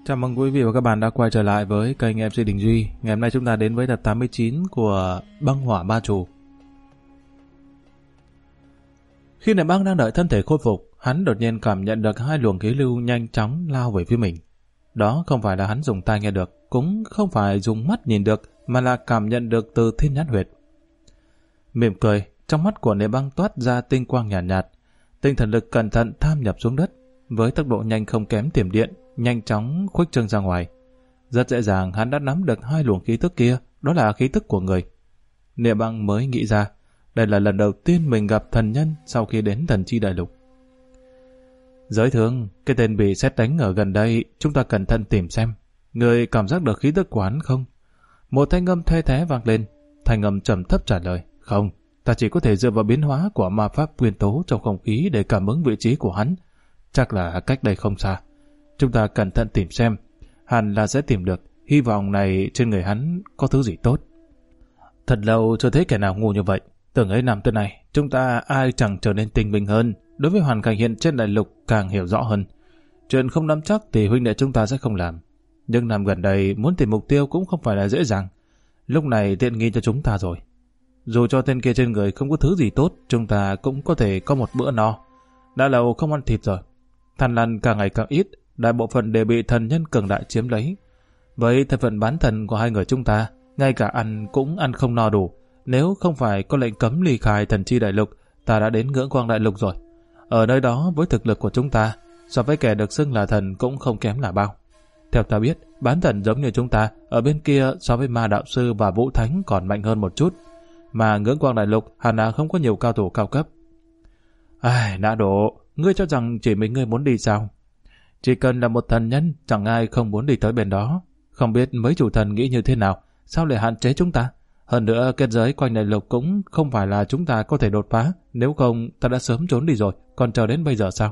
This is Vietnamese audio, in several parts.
Chào mừng quý vị và các bạn đã quay trở lại với kênh MC Đình Duy. Ngày hôm nay chúng ta đến với tập 89 của Băng Hỏa Ba Trù. Khi Niệm Băng đang đợi thân thể khôi phục, hắn đột nhiên cảm nhận được hai luồng khí lưu nhanh chóng lao về phía mình. Đó không phải là hắn dùng tai nghe được, cũng không phải dùng mắt nhìn được, mà là cảm nhận được từ thiên nhãn huyệt. Mỉm cười, trong mắt của Niệm Băng toát ra tinh quang nhàn nhạt, tinh thần lực cẩn thận tham nhập xuống đất, với tốc độ nhanh không kém tiềm điện, nhanh chóng khuếch trương ra ngoài. Rất dễ dàng hắn đã nắm được hai luồng khí tức kia, đó là khí tức của người. Niệm Băng mới nghĩ ra, đây là lần đầu tiên mình gặp thần nhân sau khi đến Thần Chi Đại Lục. Giới Thương, cái tên bị sét đánh ở gần đây, chúng ta cẩn thận tìm xem. Người cảm giác được khí tức của hắn không? Một thanh âm the thé vang lên, thanh âm trầm thấp trả lời, không, ta chỉ có thể dựa vào biến hóa của ma pháp nguyên tố trong không khí để cảm ứng vị trí của hắn. Chắc là cách đây không xa. Chúng ta cẩn thận tìm xem, hẳn là sẽ tìm được, hy vọng này trên người hắn có thứ gì tốt. Thật lâu chưa thấy kẻ nào ngu như vậy, tưởng ấy năm tới này, chúng ta ai chẳng trở nên tinh minh hơn, đối với hoàn cảnh hiện trên đại lục càng hiểu rõ hơn. Chuyện không nắm chắc thì huynh đệ chúng ta sẽ không làm, nhưng năm gần đây muốn tìm mục tiêu cũng không phải là dễ dàng. Lúc này tiện nghi cho chúng ta rồi. Dù cho tên kia trên người không có thứ gì tốt, chúng ta cũng có thể có một bữa no. Đã lâu không ăn thịt rồi. Thần lằn càng ngày càng ít, đại bộ phận đều bị thần nhân cường đại chiếm lấy. Với thân phận bán thần của hai người chúng ta, ngay cả ăn cũng ăn không no đủ. Nếu không phải có lệnh cấm ly khai Thần Chi Đại Lục, ta đã đến Ngưỡng Quang Đại Lục rồi. Ở nơi đó với thực lực của chúng ta, so với kẻ được xưng là thần cũng không kém là bao. Theo ta biết, bán thần giống như chúng ta, ở bên kia so với ma đạo sư và vũ thánh còn mạnh hơn một chút. Mà Ngưỡng Quang Đại Lục hẳn là không có nhiều cao thủ cao cấp. Ai, Nã Độ, ngươi cho rằng chỉ mình ngươi muốn đi sao? Chỉ cần là một thần nhân, chẳng ai không muốn đi tới bên đó. Không biết mấy chủ thần nghĩ như thế nào, sao lại hạn chế chúng ta? Hơn nữa, kết giới quanh đại lục cũng không phải là chúng ta có thể đột phá, nếu không ta đã sớm trốn đi rồi, còn chờ đến bây giờ sao?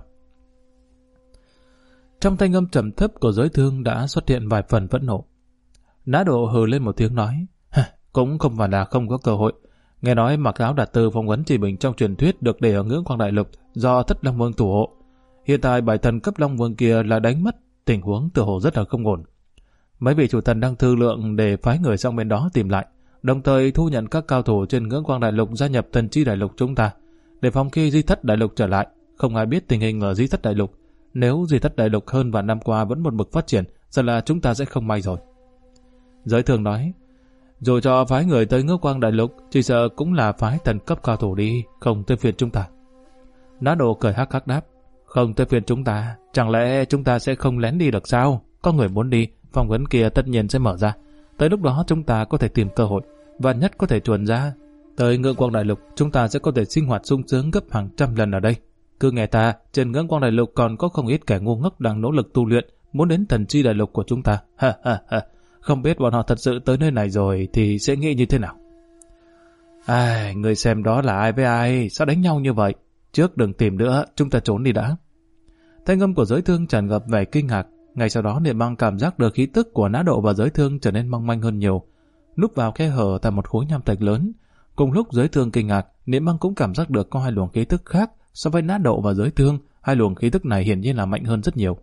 Trong thanh âm trầm thấp của Giới Thương đã xuất hiện vài phần phẫn nộ. Nã Độ hừ lên một tiếng nói, cũng không phải là không có cơ hội. Nghe nói mặc áo đạt tư phong ấn chỉ bình trong truyền thuyết được để ở Ngưỡng Quang Đại Lục do Thất Long Vương thủ hộ. Hiện tại bảy thần cấp Long Vương kia là đánh mất, tình huống tựa hồ rất là không ổn. Mấy vị chủ thần đang thương lượng để phái người sang bên đó tìm lại, đồng thời thu nhận các cao thủ trên Ngưỡng Quang Đại Lục gia nhập Thần Chi Đại Lục chúng ta, để phòng khi Di Thất Đại Lục trở lại, không ai biết tình hình ở Di Thất Đại Lục. Nếu Di Thất Đại Lục hơn vạn năm qua vẫn một mực phát triển, giờ là chúng ta sẽ không may rồi. Giới Thường nói, dù cho phái người tới Ngưỡng Quang Đại Lục, chỉ sợ cũng là phái thần cấp cao thủ đi, không tới phiền chúng ta. Nã Độ cười hắc hắc đáp, không tới phiền chúng ta, chẳng lẽ chúng ta sẽ không lén đi được sao? Có người muốn đi, phong ấn kia tất nhiên sẽ mở ra. Tới lúc đó chúng ta có thể tìm cơ hội, và nhất có thể chuồn ra. Tới Ngưỡng Quang Đại Lục, chúng ta sẽ có thể sinh hoạt sung sướng gấp hàng trăm lần ở đây. Cứ nghe ta, trên Ngưỡng Quang Đại Lục còn có không ít kẻ ngu ngốc đang nỗ lực tu luyện, muốn đến Thần Chi Đại Lục của chúng ta. Ha ha ha. Không biết bọn họ thật sự tới nơi này rồi thì sẽ nghĩ như thế nào? Ai, người xem đó là ai với ai, sao đánh nhau như vậy? Trước đừng tìm nữa, chúng ta trốn đi đã. Thanh âm của Giới Thương tràn ngập vẻ kinh ngạc. Ngay sau đó Niệm Băng cảm giác được khí tức của Nã Độ và Giới Thương trở nên mong manh hơn nhiều, núp vào khe hở tại một khối nham thạch lớn. Cùng lúc Giới Thương kinh ngạc, Niệm Băng cũng cảm giác được có hai luồng khí tức khác so với Nã Độ và Giới Thương. Hai luồng khí tức này hiển nhiên là mạnh hơn rất nhiều.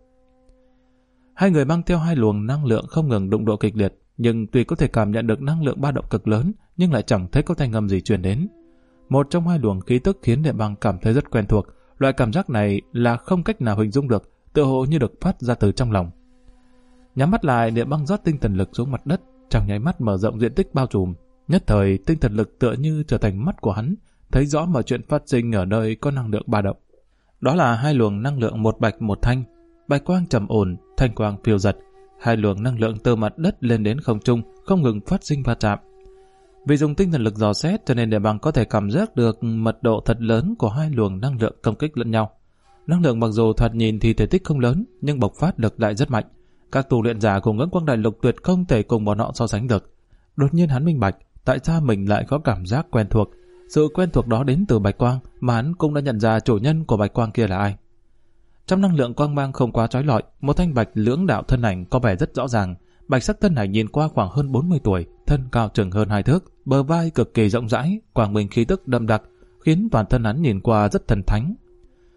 Hai người mang theo hai luồng năng lượng không ngừng đụng độ kịch liệt, nhưng tuy có thể cảm nhận được năng lượng ba động cực lớn, nhưng lại chẳng thấy có thanh âm gì truyền đến. Một trong hai luồng khí tức khiến Niệm Băng cảm thấy rất quen thuộc. Loại cảm giác này là không cách nào hình dung được, tựa hồ như được phát ra từ trong lòng. Nhắm mắt lại, Niệm Băng rót tinh thần lực xuống mặt đất, trong nháy mắt mở rộng diện tích bao trùm. Nhất thời, tinh thần lực tựa như trở thành mắt của hắn, thấy rõ mọi chuyện phát sinh ở nơi có năng lượng ba động. Đó là hai luồng năng lượng một bạch một thanh. Bạch quang trầm ổn, thanh quang phiêu dật. Hai luồng năng lượng từ mặt đất lên đến không trung, không ngừng phát sinh va chạm. Vì dùng tinh thần lực dò xét cho nên Niệm Băng có thể cảm giác được mật độ thật lớn của hai luồng năng lượng công kích lẫn nhau. Năng lượng mặc dù thoạt nhìn thì thể tích không lớn, nhưng bộc phát lực lại rất mạnh. Các tu luyện giả của Ngưỡng Quang Đại Lục tuyệt không thể cùng bọn họ so sánh được. Đột nhiên hắn minh bạch, tại sao mình lại có cảm giác quen thuộc. Sự quen thuộc đó đến từ bạch quang, mà hắn cũng đã nhận ra chủ nhân của bạch quang kia là ai. Trong năng lượng quang mang không quá chói lọi, một thanh bạch lưỡng đạo thân ảnh có vẻ rất rõ ràng. Bạch sắc thân ảnh nhìn qua khoảng hơn 40 tuổi, thân cao chừng hơn 2 thước, bờ vai cực kỳ rộng rãi, quang minh khí tức đậm đặc, khiến toàn thân hắn nhìn qua rất thần thánh.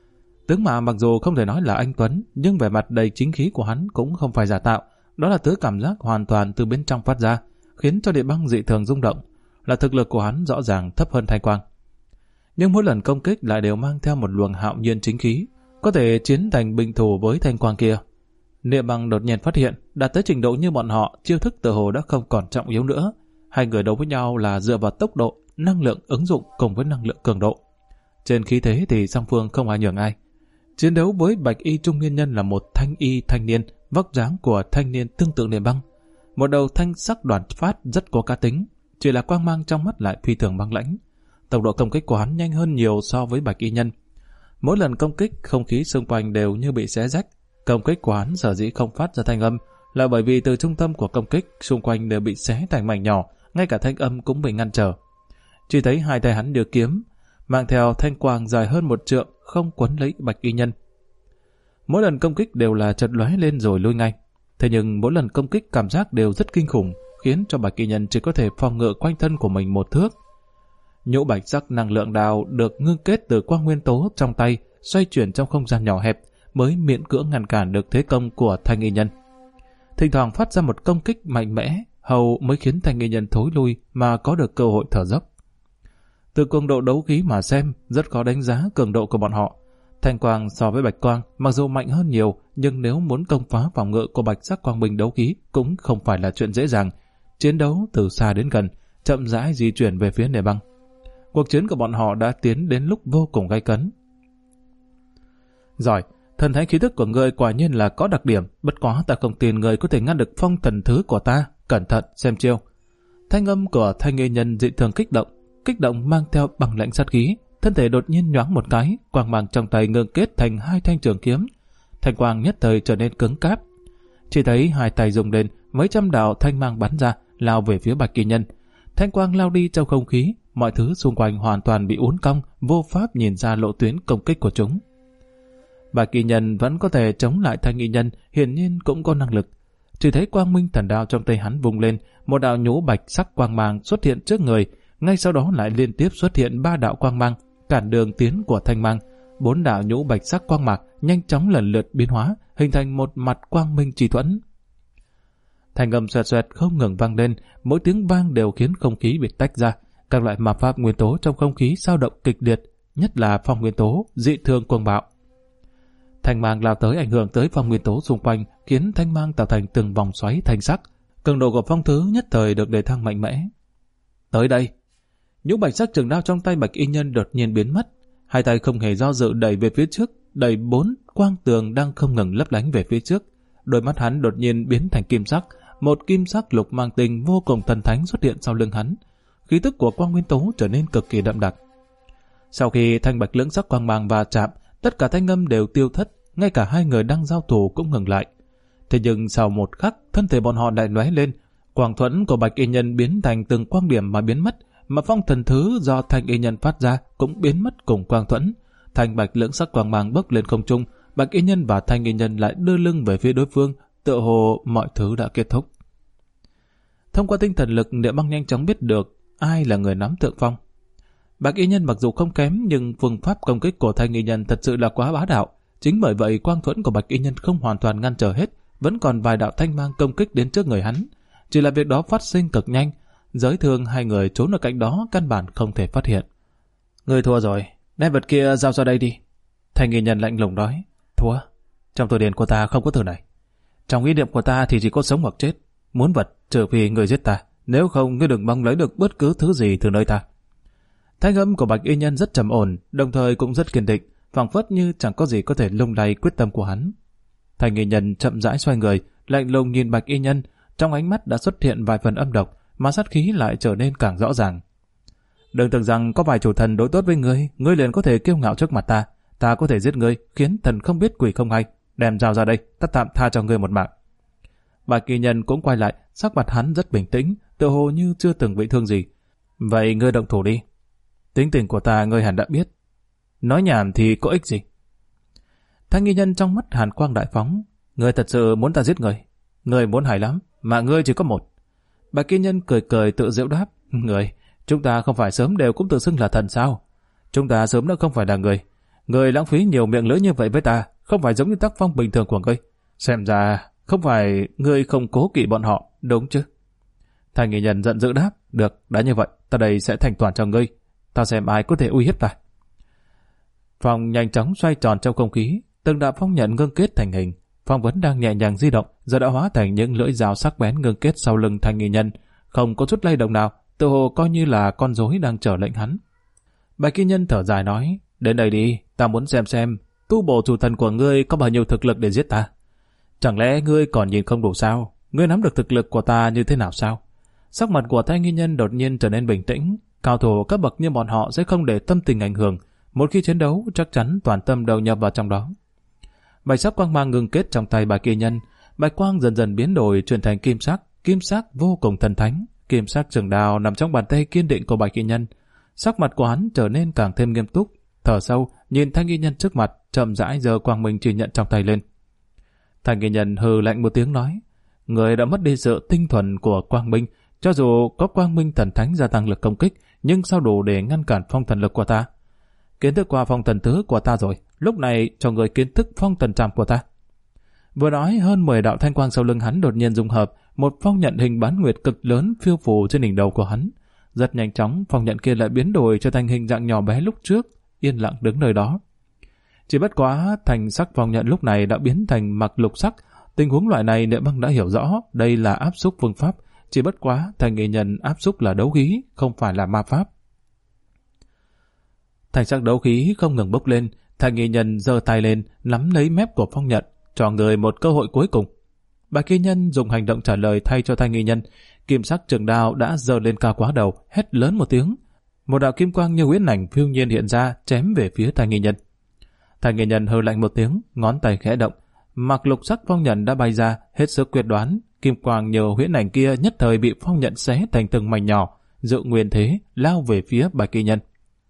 Tướng mạo mặc dù không thể nói là anh tuấn, nhưng vẻ mặt đầy chính khí của hắn cũng không phải giả tạo. Đó là thứ cảm giác hoàn toàn từ bên trong phát ra, khiến cho Địa Băng dị thường rung động. Là thực lực của hắn rõ ràng thấp hơn Thanh Quang. Nhưng mỗi lần công kích lại đều mang theo một luồng hạo nhiên chính khí, có thể chiến thành bình thủ với Thanh Quang kia. Địa Băng đột nhiên phát hiện, đạt tới trình độ như bọn họ, chiêu thức tự hồ đã không còn trọng yếu nữa. Hai người đấu với nhau là dựa vào tốc độ, năng lượng ứng dụng cùng với năng lượng cường độ. Trên khí thế thì song phương không ai nhường ai. Chiến đấu với bạch y trung niên nhân là một thanh y thanh niên, vóc dáng của thanh niên tương tự Địa Băng. Một đầu thanh sắc đoàn phát rất có cá tính, chỉ là quang mang trong mắt lại phi thường băng lãnh. Tốc độ công kích của hắn nhanh hơn nhiều so với bạch y nhân. Mỗi lần công kích, không khí xung quanh đều như bị xé rách. Công kích của hắn sở dĩ không phát ra thanh âm là bởi vì từ trung tâm của công kích xung quanh đều bị xé thành mảnh nhỏ, ngay cả thanh âm cũng bị ngăn trở. Chỉ thấy hai tay hắn đưa kiếm, mang theo thanh quang dài hơn 1 trượng, không quấn lấy bạch y nhân. Mỗi lần công kích đều là chợt lóe lên rồi lui ngay. Thế nhưng mỗi lần công kích cảm giác đều rất kinh khủng, khiến cho bạch y nhân chỉ có thể phòng ngự quanh thân của mình 1 thước. Nhũ bạch sắc năng lượng đào được ngưng kết từ quang nguyên tố trong tay, xoay chuyển trong không gian nhỏ hẹp, mới miễn cưỡng ngăn cản được thế công của thanh y nhân. Thỉnh thoảng phát ra một công kích mạnh mẽ, hầu mới khiến thanh y nhân thối lui mà có được cơ hội thở dốc. Từ cường độ đấu khí mà xem, rất khó đánh giá cường độ của bọn họ. Thanh quang so với bạch quang, mặc dù mạnh hơn nhiều, nhưng nếu muốn công phá phòng ngự của bạch sắc quang binh đấu khí cũng không phải là chuyện dễ dàng. Chiến đấu từ xa đến gần, chậm rãi di chuyển về phía Địa Băng. Cuộc chiến của bọn họ đã tiến đến lúc vô cùng gay cấn. Giỏi, thần thánh khí tức của ngươi quả nhiên là có đặc điểm, bất quá ta không tin người có thể ngăn được phong thần thứ của ta, cẩn thận xem chiêu. Thanh âm của thanh y nhân dị thường kích động mang theo băng lãnh sát khí, thân thể đột nhiên nhoáng một cái, quang mang trong tay ngưng kết thành 2 thanh trường kiếm. Thanh quang nhất thời trở nên cứng cáp. Chỉ thấy 2 tay dùng lên, mấy trăm đạo thanh mang bắn ra, lao về phía bạch y nhân. Thanh quang lao đi trong không khí, mọi thứ xung quanh hoàn toàn bị uốn cong, vô pháp nhìn ra lộ tuyến công kích của chúng. Bạch y nhân vẫn có thể chống lại thanh y nhân, hiển nhiên cũng có năng lực. Chỉ thấy quang minh thần đao trong tay hắn vùng lên, một đạo nhũ bạch sắc quang mang xuất hiện trước người, ngay sau đó lại liên tiếp xuất hiện 3 đạo quang mang, cản đường tiến của thanh mang. 4 đạo nhũ bạch sắc quang mạc nhanh chóng lần lượt biến hóa, hình thành một mặt quang minh trì thuẫn. Thanh âm xoẹt xoẹt không ngừng vang lên, mỗi tiếng vang đều khiến không khí bị tách ra. Các loại ma pháp nguyên tố trong không khí dao động kịch liệt, nhất là phong nguyên tố dị thường cuồng bạo. Thanh mang lao tới ảnh hưởng tới phong nguyên tố xung quanh, khiến thanh mang tạo thành từng vòng xoáy thanh sắc. Cường độ của phong thứ nhất thời được đề thăng mạnh mẽ. Tới đây, nhũ bạch sắc trường đao trong tay bạch y nhân đột nhiên biến mất. 2 tay không hề do dự đẩy về phía trước, đẩy 4 quang tường đang không ngừng lấp lánh về phía trước. Đôi mắt hắn đột nhiên biến thành kim sắc, một kim sắc lục mang tinh vô cùng thần thánh xuất hiện sau lưng hắn. Khí tức của quang nguyên tố trở nên cực kỳ đậm đặc. Sau khi thanh bạch lưỡng sắc quang mang va chạm, tất cả thanh âm đều tiêu thất, ngay cả 2 người đang giao thủ cũng ngừng lại. Thế nhưng sau một khắc, thân thể bọn họ lại lóe lên, quang thuẫn của bạch y nhân biến thành từng quang điểm mà biến mất, mà phong thần thứ do thanh y nhân phát ra cũng biến mất cùng quang thuẫn. Thanh bạch lưỡng sắc quang mang bốc lên không trung, bạch y nhân và thanh y nhân lại đưa lưng về phía đối phương, tựa hồ mọi thứ đã kết thúc. Thông qua tinh thần lực, Địa Băng nhanh chóng biết được ai là người nắm thượng phong. Bạch y nhân mặc dù không kém, nhưng phương pháp công kích của thanh y nhân thật sự là quá bá đạo. Chính bởi vậy quang thuẫn của bạch y nhân không hoàn toàn ngăn trở hết, vẫn còn vài đạo thanh mang công kích đến trước người hắn. Chỉ là việc đó phát sinh cực nhanh, giới thương 2 người trốn ở cạnh đó căn bản không thể phát hiện. Người thua rồi, đem vật kia giao ra đây đi. Thanh y nhân lạnh lùng nói. Thua? Trong từ điển của ta không có từ này. Trong ý niệm của ta thì chỉ có sống hoặc chết. Muốn vật trừ phi người giết ta, nếu không ngươi đừng mong lấy được bất cứ thứ gì từ nơi ta. Thanh âm của bạch y nhân rất trầm ổn, đồng thời cũng rất kiên định, phảng phất như chẳng có gì có thể lung lay quyết tâm của hắn. Thanh y nhân chậm rãi xoay người, lạnh lùng nhìn bạch y nhân, trong ánh mắt đã xuất hiện vài phần âm độc, mà sát khí lại trở nên càng rõ ràng. Đừng tưởng rằng có vài chủ thần đối tốt với ngươi, ngươi liền có thể kiêu ngạo trước mặt ta. Ta có thể giết ngươi, khiến thần không biết quỷ không hay. Đem dao ra đây, ta tạm tha cho ngươi một mạng. Bạch y nhân cũng quay lại, sắc mặt hắn rất bình tĩnh, tựa hồ như chưa từng bị thương gì. Vậy ngươi động thủ đi. Tính tình của ta ngươi hẳn đã biết. Nói nhảm thì có ích gì? Thanh y nhân trong mắt hàn quang đại phóng. Ngươi thật sự muốn ta giết ngươi? Ngươi muốn hại lắm, mà ngươi chỉ có một. Bạch y nhân cười cười tự giễu đáp. Ngươi, chúng ta không phải sớm đều cũng tự xưng là thần sao? Chúng ta sớm đã không phải là người. Người lãng phí nhiều miệng lưỡi như vậy với ta, không phải giống như tác phong bình thường của ngươi. Xem ra, không phải ngươi không cố kỵ bọn họ, đúng chứ? Thành Nghị Nhân giận dữ đáp, được, đã như vậy, ta đây sẽ thành toàn cho ngươi. Ta xem ai có thể uy hiếp ta. Phòng nhanh chóng xoay tròn trong không khí, từng đạo phong nhận ngưng kết thành hình. Phong vẫn đang nhẹ nhàng di động, giờ đã hóa thành những lưỡi dao sắc bén ngưng kết sau lưng Thành Nghị Nhân, không có chút lay động nào, tự hồ coi như là con rối đang chờ lệnh hắn. Bạch Y Nhân thở dài nói, đến đây đi, ta muốn xem tu bổ chủ thần của ngươi có bao nhiêu thực lực để giết ta. Chẳng lẽ ngươi còn nhìn không đủ sao? Ngươi nắm được thực lực của ta như thế nào sao? Sắc mặt của Thanh Nghi Nhân đột nhiên trở nên bình tĩnh. Cao thủ các bậc như bọn họ sẽ không để tâm tình ảnh hưởng. Một khi chiến đấu, chắc chắn toàn tâm đầu nhập vào trong đó. Bạch sắc quang mang ngưng kết trong tay Bạch Y Nhân. Bạch quang dần dần biến đổi chuyển thành kim sắc vô cùng thần thánh. Kim sắc trường đao nằm trong bàn tay kiên định của Bạch Y Nhân. Sắc mặt của hắn trở nên càng thêm nghiêm túc. Thở sâu, nhìn Thanh Y Nhân trước mặt, chậm rãi giơ quang minh chỉ nhận trong tay lên. Thanh Y Nhân hừ lạnh một tiếng nói, người đã mất đi sự tinh thuần của quang minh. Cho dù có quang minh thần thánh gia tăng lực công kích, nhưng sao đủ để ngăn cản phong thần lực của ta? Kiến thức qua phong thần tứ của ta rồi, lúc này cho người kiến thức phong thần trảm của ta. Vừa nói, hơn 10 đạo thanh quang sau lưng hắn đột nhiên dung hợp, một phong nhận hình bán nguyệt cực lớn phiêu phù trên đỉnh đầu của hắn. Rất nhanh chóng, phong nhận kia lại biến đổi trở thành hình dạng nhỏ bé lúc trước, yên lặng đứng nơi đó. Chỉ bất quá, thành sắc phong nhận lúc này đã biến thành mặc lục sắc. Tình huống loại này Niệm Băng đã hiểu rõ, đây là áp xúc phương pháp. Chỉ bất quá, Thành Nghị Nhân áp xúc là đấu khí, không phải là ma pháp. Thành sắc đấu khí không ngừng bốc lên, Thành Nghị Nhân giơ tay lên, nắm lấy mép của phong nhận, cho người một cơ hội cuối cùng. Bạch Y Nhân dùng hành động trả lời thay cho Thành Nghị Nhân. Kim sắc trường đao đã giơ lên cao quá đầu, hét lớn một tiếng. Một đạo kim quang như huyễn ảnh phiêu nhiên hiện ra, chém về phía Thành Nghị Nhân. Thành Nghị Nhân hừ lạnh một tiếng, ngón tay khẽ động, mặc lục sắc phong nhận đã bay ra, hết sức quyết đoán. Kim quang nhờ huyễn ảnh kia nhất thời bị phong nhận xé thành từng mảnh nhỏ, dự nguyên thế lao về phía Bạch Y Nhân.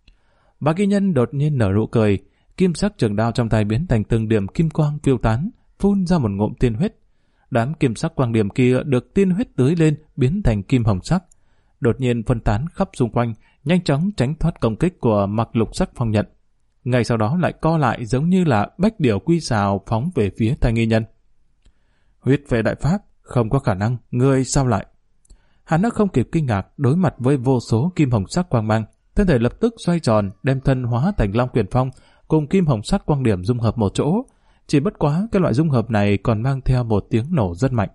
Bạch Y Nhân đột nhiên nở nụ cười, kim sắc trường đao trong tay biến thành từng điểm kim quang phiêu tán, phun ra một ngụm tiên huyết. Đám kim sắc quang điểm kia được tiên huyết tưới lên, biến thành kim hồng sắc, đột nhiên phân tán khắp xung quanh, nhanh chóng tránh thoát công kích của mặc lục sắc phong nhận. Ngay sau đó lại co lại giống như là bách điểu quy xào phóng về phía Thanh Nghị Nhân. Huyết vệ đại pháp, không có khả năng, ngươi sao lại? Hắn đã không kịp kinh ngạc, đối mặt với vô số kim hồng sắc quang mang, thân thể lập tức xoay tròn, đem thân hóa thành Long Quyền Phong, cùng kim hồng sắc quang điểm dung hợp một chỗ. Chỉ bất quá cái loại dung hợp này còn mang theo một tiếng nổ rất mạnh.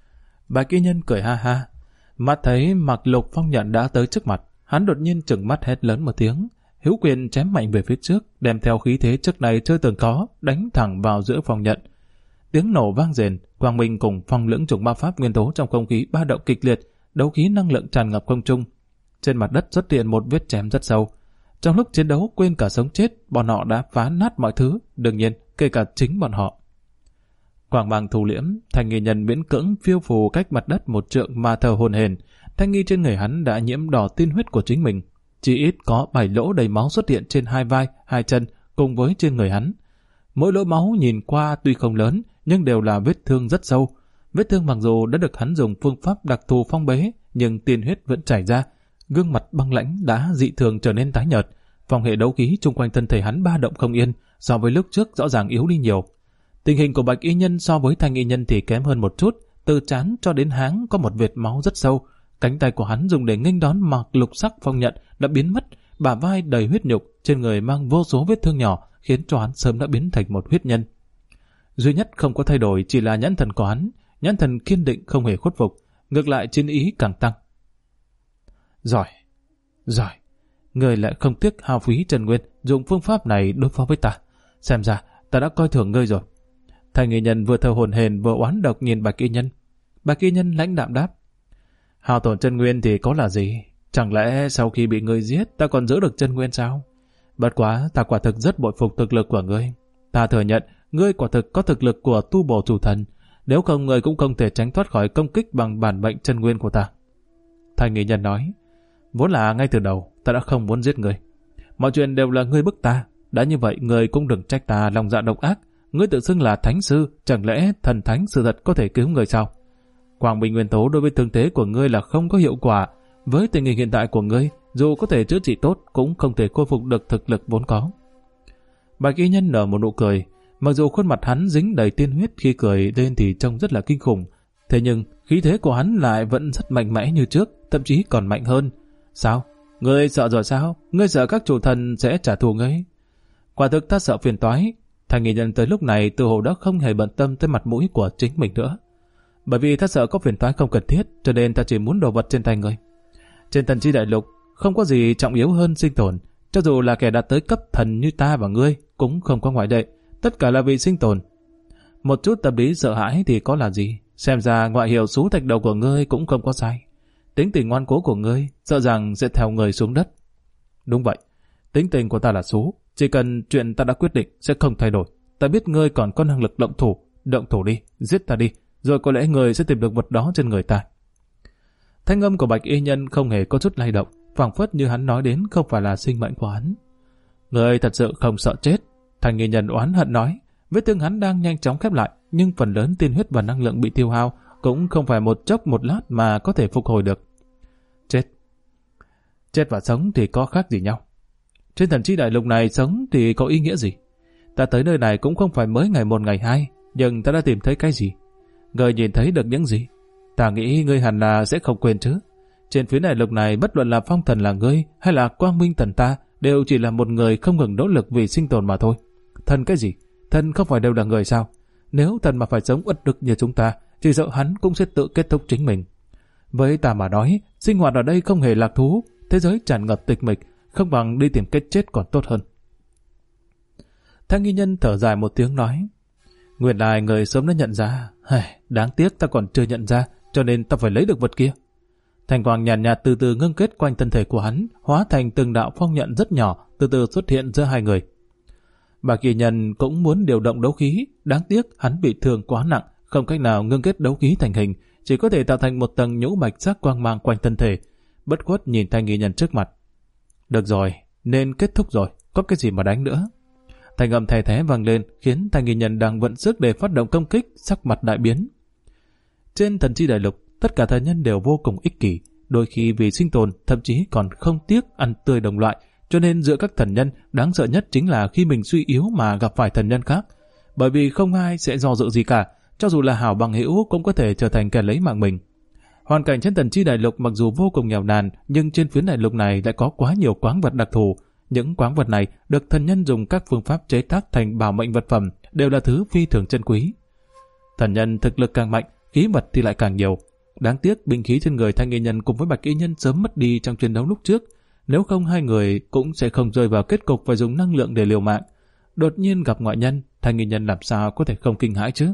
Bạch Y Nhân cười ha ha, mắt thấy mặc lục phong nhận đã tới trước mặt, hắn đột nhiên trừng mắt hét lớn một tiếng, hữu quyền chém mạnh về phía trước, đem theo khí thế trước này chưa từng có, đánh thẳng vào giữa phong nhận. Tiếng nổ vang rền, quang minh cùng phong lưỡng chủng ma pháp nguyên tố trong không khí ba động kịch liệt, đấu khí năng lượng tràn ngập không trung. Trên mặt đất xuất hiện một vết chém rất sâu. Trong lúc chiến đấu quên cả sống chết, bọn họ đã phá nát mọi thứ, đương nhiên kể cả chính bọn họ. Quang mang thu liễm, Thành Nghị Nhân miễn cưỡng phiêu phù cách mặt đất một trượng mà thở hổn hển. Thanh nghi trên người hắn đã nhiễm đỏ tiên huyết của chính mình, chỉ ít có 7 lỗ đầy máu xuất hiện trên hai vai, hai chân cùng với trên người hắn. Mỗi lỗ máu nhìn qua tuy không lớn, nhưng đều là vết thương rất sâu. Vết thương mặc dù đã được hắn dùng phương pháp đặc thù phong bế, nhưng tiên huyết vẫn chảy ra. Gương mặt băng lãnh đã dị thường trở nên tái nhợt. Phong hệ đấu khí chung quanh thân thể hắn ba động không yên, so với lúc trước rõ ràng yếu đi nhiều. Tình hình của Bạch Y Nhân so với Thanh Y Nhân thì kém hơn một chút, từ trán cho đến háng có một vệt máu rất sâu. Cánh tay của hắn dùng để nghênh đón mặc lục sắc phong nhận đã biến mất, bả vai đầy huyết nhục, trên người mang vô số vết thương nhỏ, khiến cho hắn sớm đã biến thành một huyết nhân. Duy nhất không có thay đổi chỉ là nhãn thần của hắn, nhãn thần kiên định không hề khuất phục, ngược lại chiến ý càng tăng. Giỏi, người lại không tiếc hao phí Trần Nguyên dùng phương pháp này đối phó với ta. Xem ra ta đã coi thường ngươi rồi. Thành Nghị Nhân vừa thở hổn hển vừa oán độc nhìn Bạch Y Nhân. Bạch Y Nhân lãnh đạm đáp: hao tổn chân nguyên thì có là gì? Chẳng lẽ sau khi bị ngươi giết ta còn giữ được chân nguyên sao? Bất quá ta quả thực rất bội phục thực lực của ngươi. Ta thừa nhận ngươi quả thực có thực lực của tu bổ chủ thần, nếu không ngươi cũng không thể tránh thoát khỏi công kích bằng bản mệnh chân nguyên của ta. Thành Nghị Nhân nói: vốn là ngay từ đầu ta đã không muốn giết ngươi. Mọi chuyện đều là ngươi bức ta. Đã như vậy ngươi cũng đừng trách ta lòng dạ độc ác. Ngươi tự xưng là thánh sư, chẳng lẽ thần thánh sự thật có thể cứu ngươi sao? Quang minh nguyên tố đối với thương thế của ngươi là không có hiệu quả. Với tình hình hiện tại của ngươi, dù có thể chữa trị tốt cũng không thể khôi phục được thực lực vốn có. Bạch y nhân nở một nụ cười. Mặc dù khuôn mặt hắn dính đầy tiên huyết, khi cười lên thì trông rất là kinh khủng, thế nhưng khí thế của hắn lại vẫn rất mạnh mẽ như trước, thậm chí còn mạnh hơn. Sao? Ngươi sợ rồi sao? Ngươi sợ các chủ thần sẽ trả thù ngươi? Quả thực ta sợ phiền toái. Thanh nghi nhân tới lúc này tự hồ đã không hề bận tâm tới mặt mũi của chính mình nữa. Bởi vì ta sợ có phiền toái không cần thiết, cho nên ta chỉ muốn đồ vật trên tay ngươi. Trên thần chi đại lục không có gì trọng yếu hơn sinh tồn, cho dù là kẻ đạt tới cấp thần như ta và ngươi cũng không có ngoại lệ, tất cả là vì sinh tồn. Một chút tâm lý sợ hãi thì có là gì? Xem ra ngoại hiệu sú thạch đầu của ngươi cũng không có sai. Tính tình ngoan cố của ngươi sợ rằng sẽ theo người xuống đất. Đúng vậy, tính tình của ta là sú, chỉ cần chuyện ta đã quyết định sẽ không thay đổi. Ta biết ngươi còn có năng lực động thủ đi, giết ta đi, rồi có lẽ ngươi sẽ tìm được vật đó trên người ta. Thanh âm của Bạch y nhân không hề có chút lay động, phảng phất như hắn nói đến không phải là sinh mệnh của hắn. Ngươi thật sự không sợ chết? Thanh y nhân oán hận nói. Vết thương hắn đang nhanh chóng khép lại, nhưng phần lớn tiên huyết và năng lượng bị tiêu hao cũng không phải một chốc một lát mà có thể phục hồi được. Chết và sống thì có khác gì nhau? Trên thần chi đại lục này sống thì có ý nghĩa gì? Ta tới nơi này cũng không phải mới ngày một ngày hai, nhưng ta đã tìm thấy cái gì? Ngươi nhìn thấy được những gì? Ta nghĩ ngươi hẳn là sẽ không quên chứ. Trên phía đại lục này bất luận là phong thần là ngươi hay là quang minh thần ta đều chỉ là một người không ngừng nỗ lực vì sinh tồn mà thôi. Thần cái gì? Thần không phải đều là người sao? Nếu thần mà phải sống uất ức như chúng ta, chỉ sợ hắn cũng sẽ tự kết thúc chính mình. Với ta mà nói, sinh hoạt ở đây không hề lạc thú, thế giới tràn ngập tịch mịch, không bằng đi tìm cách chết còn tốt hơn. Thanh nghi nhân thở dài một tiếng nói, nguyên lai người sớm đã nhận ra, đáng tiếc ta còn chưa nhận ra, cho nên ta phải lấy được vật kia. Thành quang nhàn nhạt từ từ ngưng kết quanh thân thể của hắn, hóa thành từng đạo phong nhận rất nhỏ, từ từ xuất hiện giữa hai người. Bạch y nhân cũng muốn điều động đấu khí, đáng tiếc hắn bị thương quá nặng, không cách nào ngưng kết đấu khí thành hình, chỉ có thể tạo thành một tầng nhũ bạch sắc quang mang quanh thân thể. Bất khuất nhìn thanh nghi nhân trước mặt. Được rồi, nên kết thúc rồi, có cái gì mà đánh nữa? Thanh âm thè thé vang lên, khiến thanh nghi nhân đang vận sức để phát động công kích, sắc mặt đại biến. Trên thần chi đại lục, tất cả thần nhân đều vô cùng ích kỷ, đôi khi vì sinh tồn, thậm chí còn không tiếc ăn tươi đồng loại, cho nên giữa các thần nhân, đáng sợ nhất chính là khi mình suy yếu mà gặp phải thần nhân khác. Bởi vì không ai sẽ do dự gì cả, cho dù là hảo bằng hữu cũng có thể trở thành kẻ lấy mạng mình. Hoàn cảnh trên thần chi đại lục mặc dù vô cùng nghèo nàn, nhưng trên phiến đại lục này lại có quá nhiều khoáng vật đặc thù. Những khoáng vật này được thần nhân dùng các phương pháp chế tác thành bảo mệnh vật phẩm, đều là thứ phi thường chân quý. Thần nhân thực lực càng mạnh, khí vật thì lại càng nhiều. Đáng tiếc binh khí trên người thanh y nhân cùng với bạch y nhân sớm mất đi trong chiến đấu lúc trước, nếu không hai người cũng sẽ không rơi vào kết cục phải dùng năng lượng để liều mạng. Đột nhiên gặp ngoại nhân, thanh y nhân làm sao có thể không kinh hãi chứ?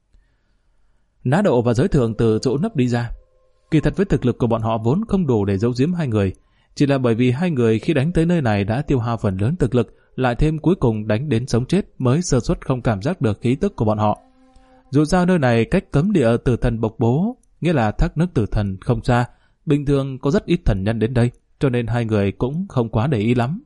Ná Độ và Giới Thượng từ chỗ nấp đi ra. Kỳ thật với thực lực của bọn họ vốn không đủ để giấu giếm hai người, chỉ là bởi vì hai người khi đánh tới nơi này đã tiêu hao phần lớn thực lực, lại thêm cuối cùng đánh đến sống chết mới sơ suất không cảm giác được khí tức của bọn họ. Dù sao nơi này cách cấm địa tử thần bộc bố, nghĩa là thác nước tử thần không xa, bình thường có rất ít thần nhân đến đây, cho nên hai người cũng không quá để ý lắm.